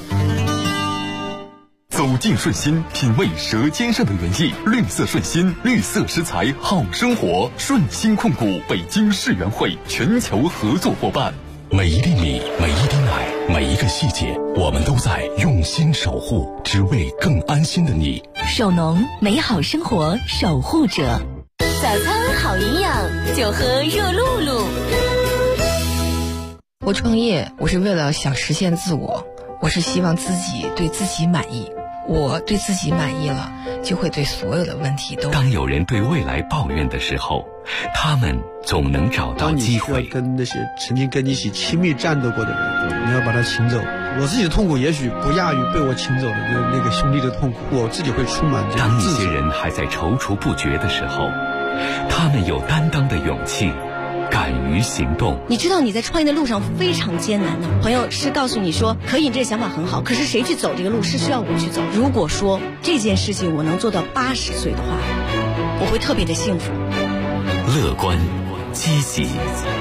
走进顺心，品味舌尖上的原意。绿色顺心，绿色食材好生活。顺心控股北京世园会全球合作伙伴。
每一粒米，每一滴奶，每一个细节，我们都在用心守护，只为更安心的你。
手农，美好生活守护者。早餐好营养，就喝热露露。
我创业，我是为了想实现自我。 我是希望自己对自己满意，我对自己满意了，就会对所有的问题都。
当有人对未来抱怨的时候，他们总能找到机会。
当你需要跟那些曾经跟你一起亲密战斗过的人，你要把他请走。我自己的痛苦也许不亚于被我请走的那个兄弟的痛苦，我自己会充满这个
当一
自责。
些人还在踌躇不决的时候，他们有担当的勇气，敢于行动。
你知道你在创业的路上非常艰难的，朋友是告诉你说可以，你这个想法很好，可是谁去走这个路是需要我去走。如果说这件事情我能做到80岁的话，我会特别的幸福。
乐观积极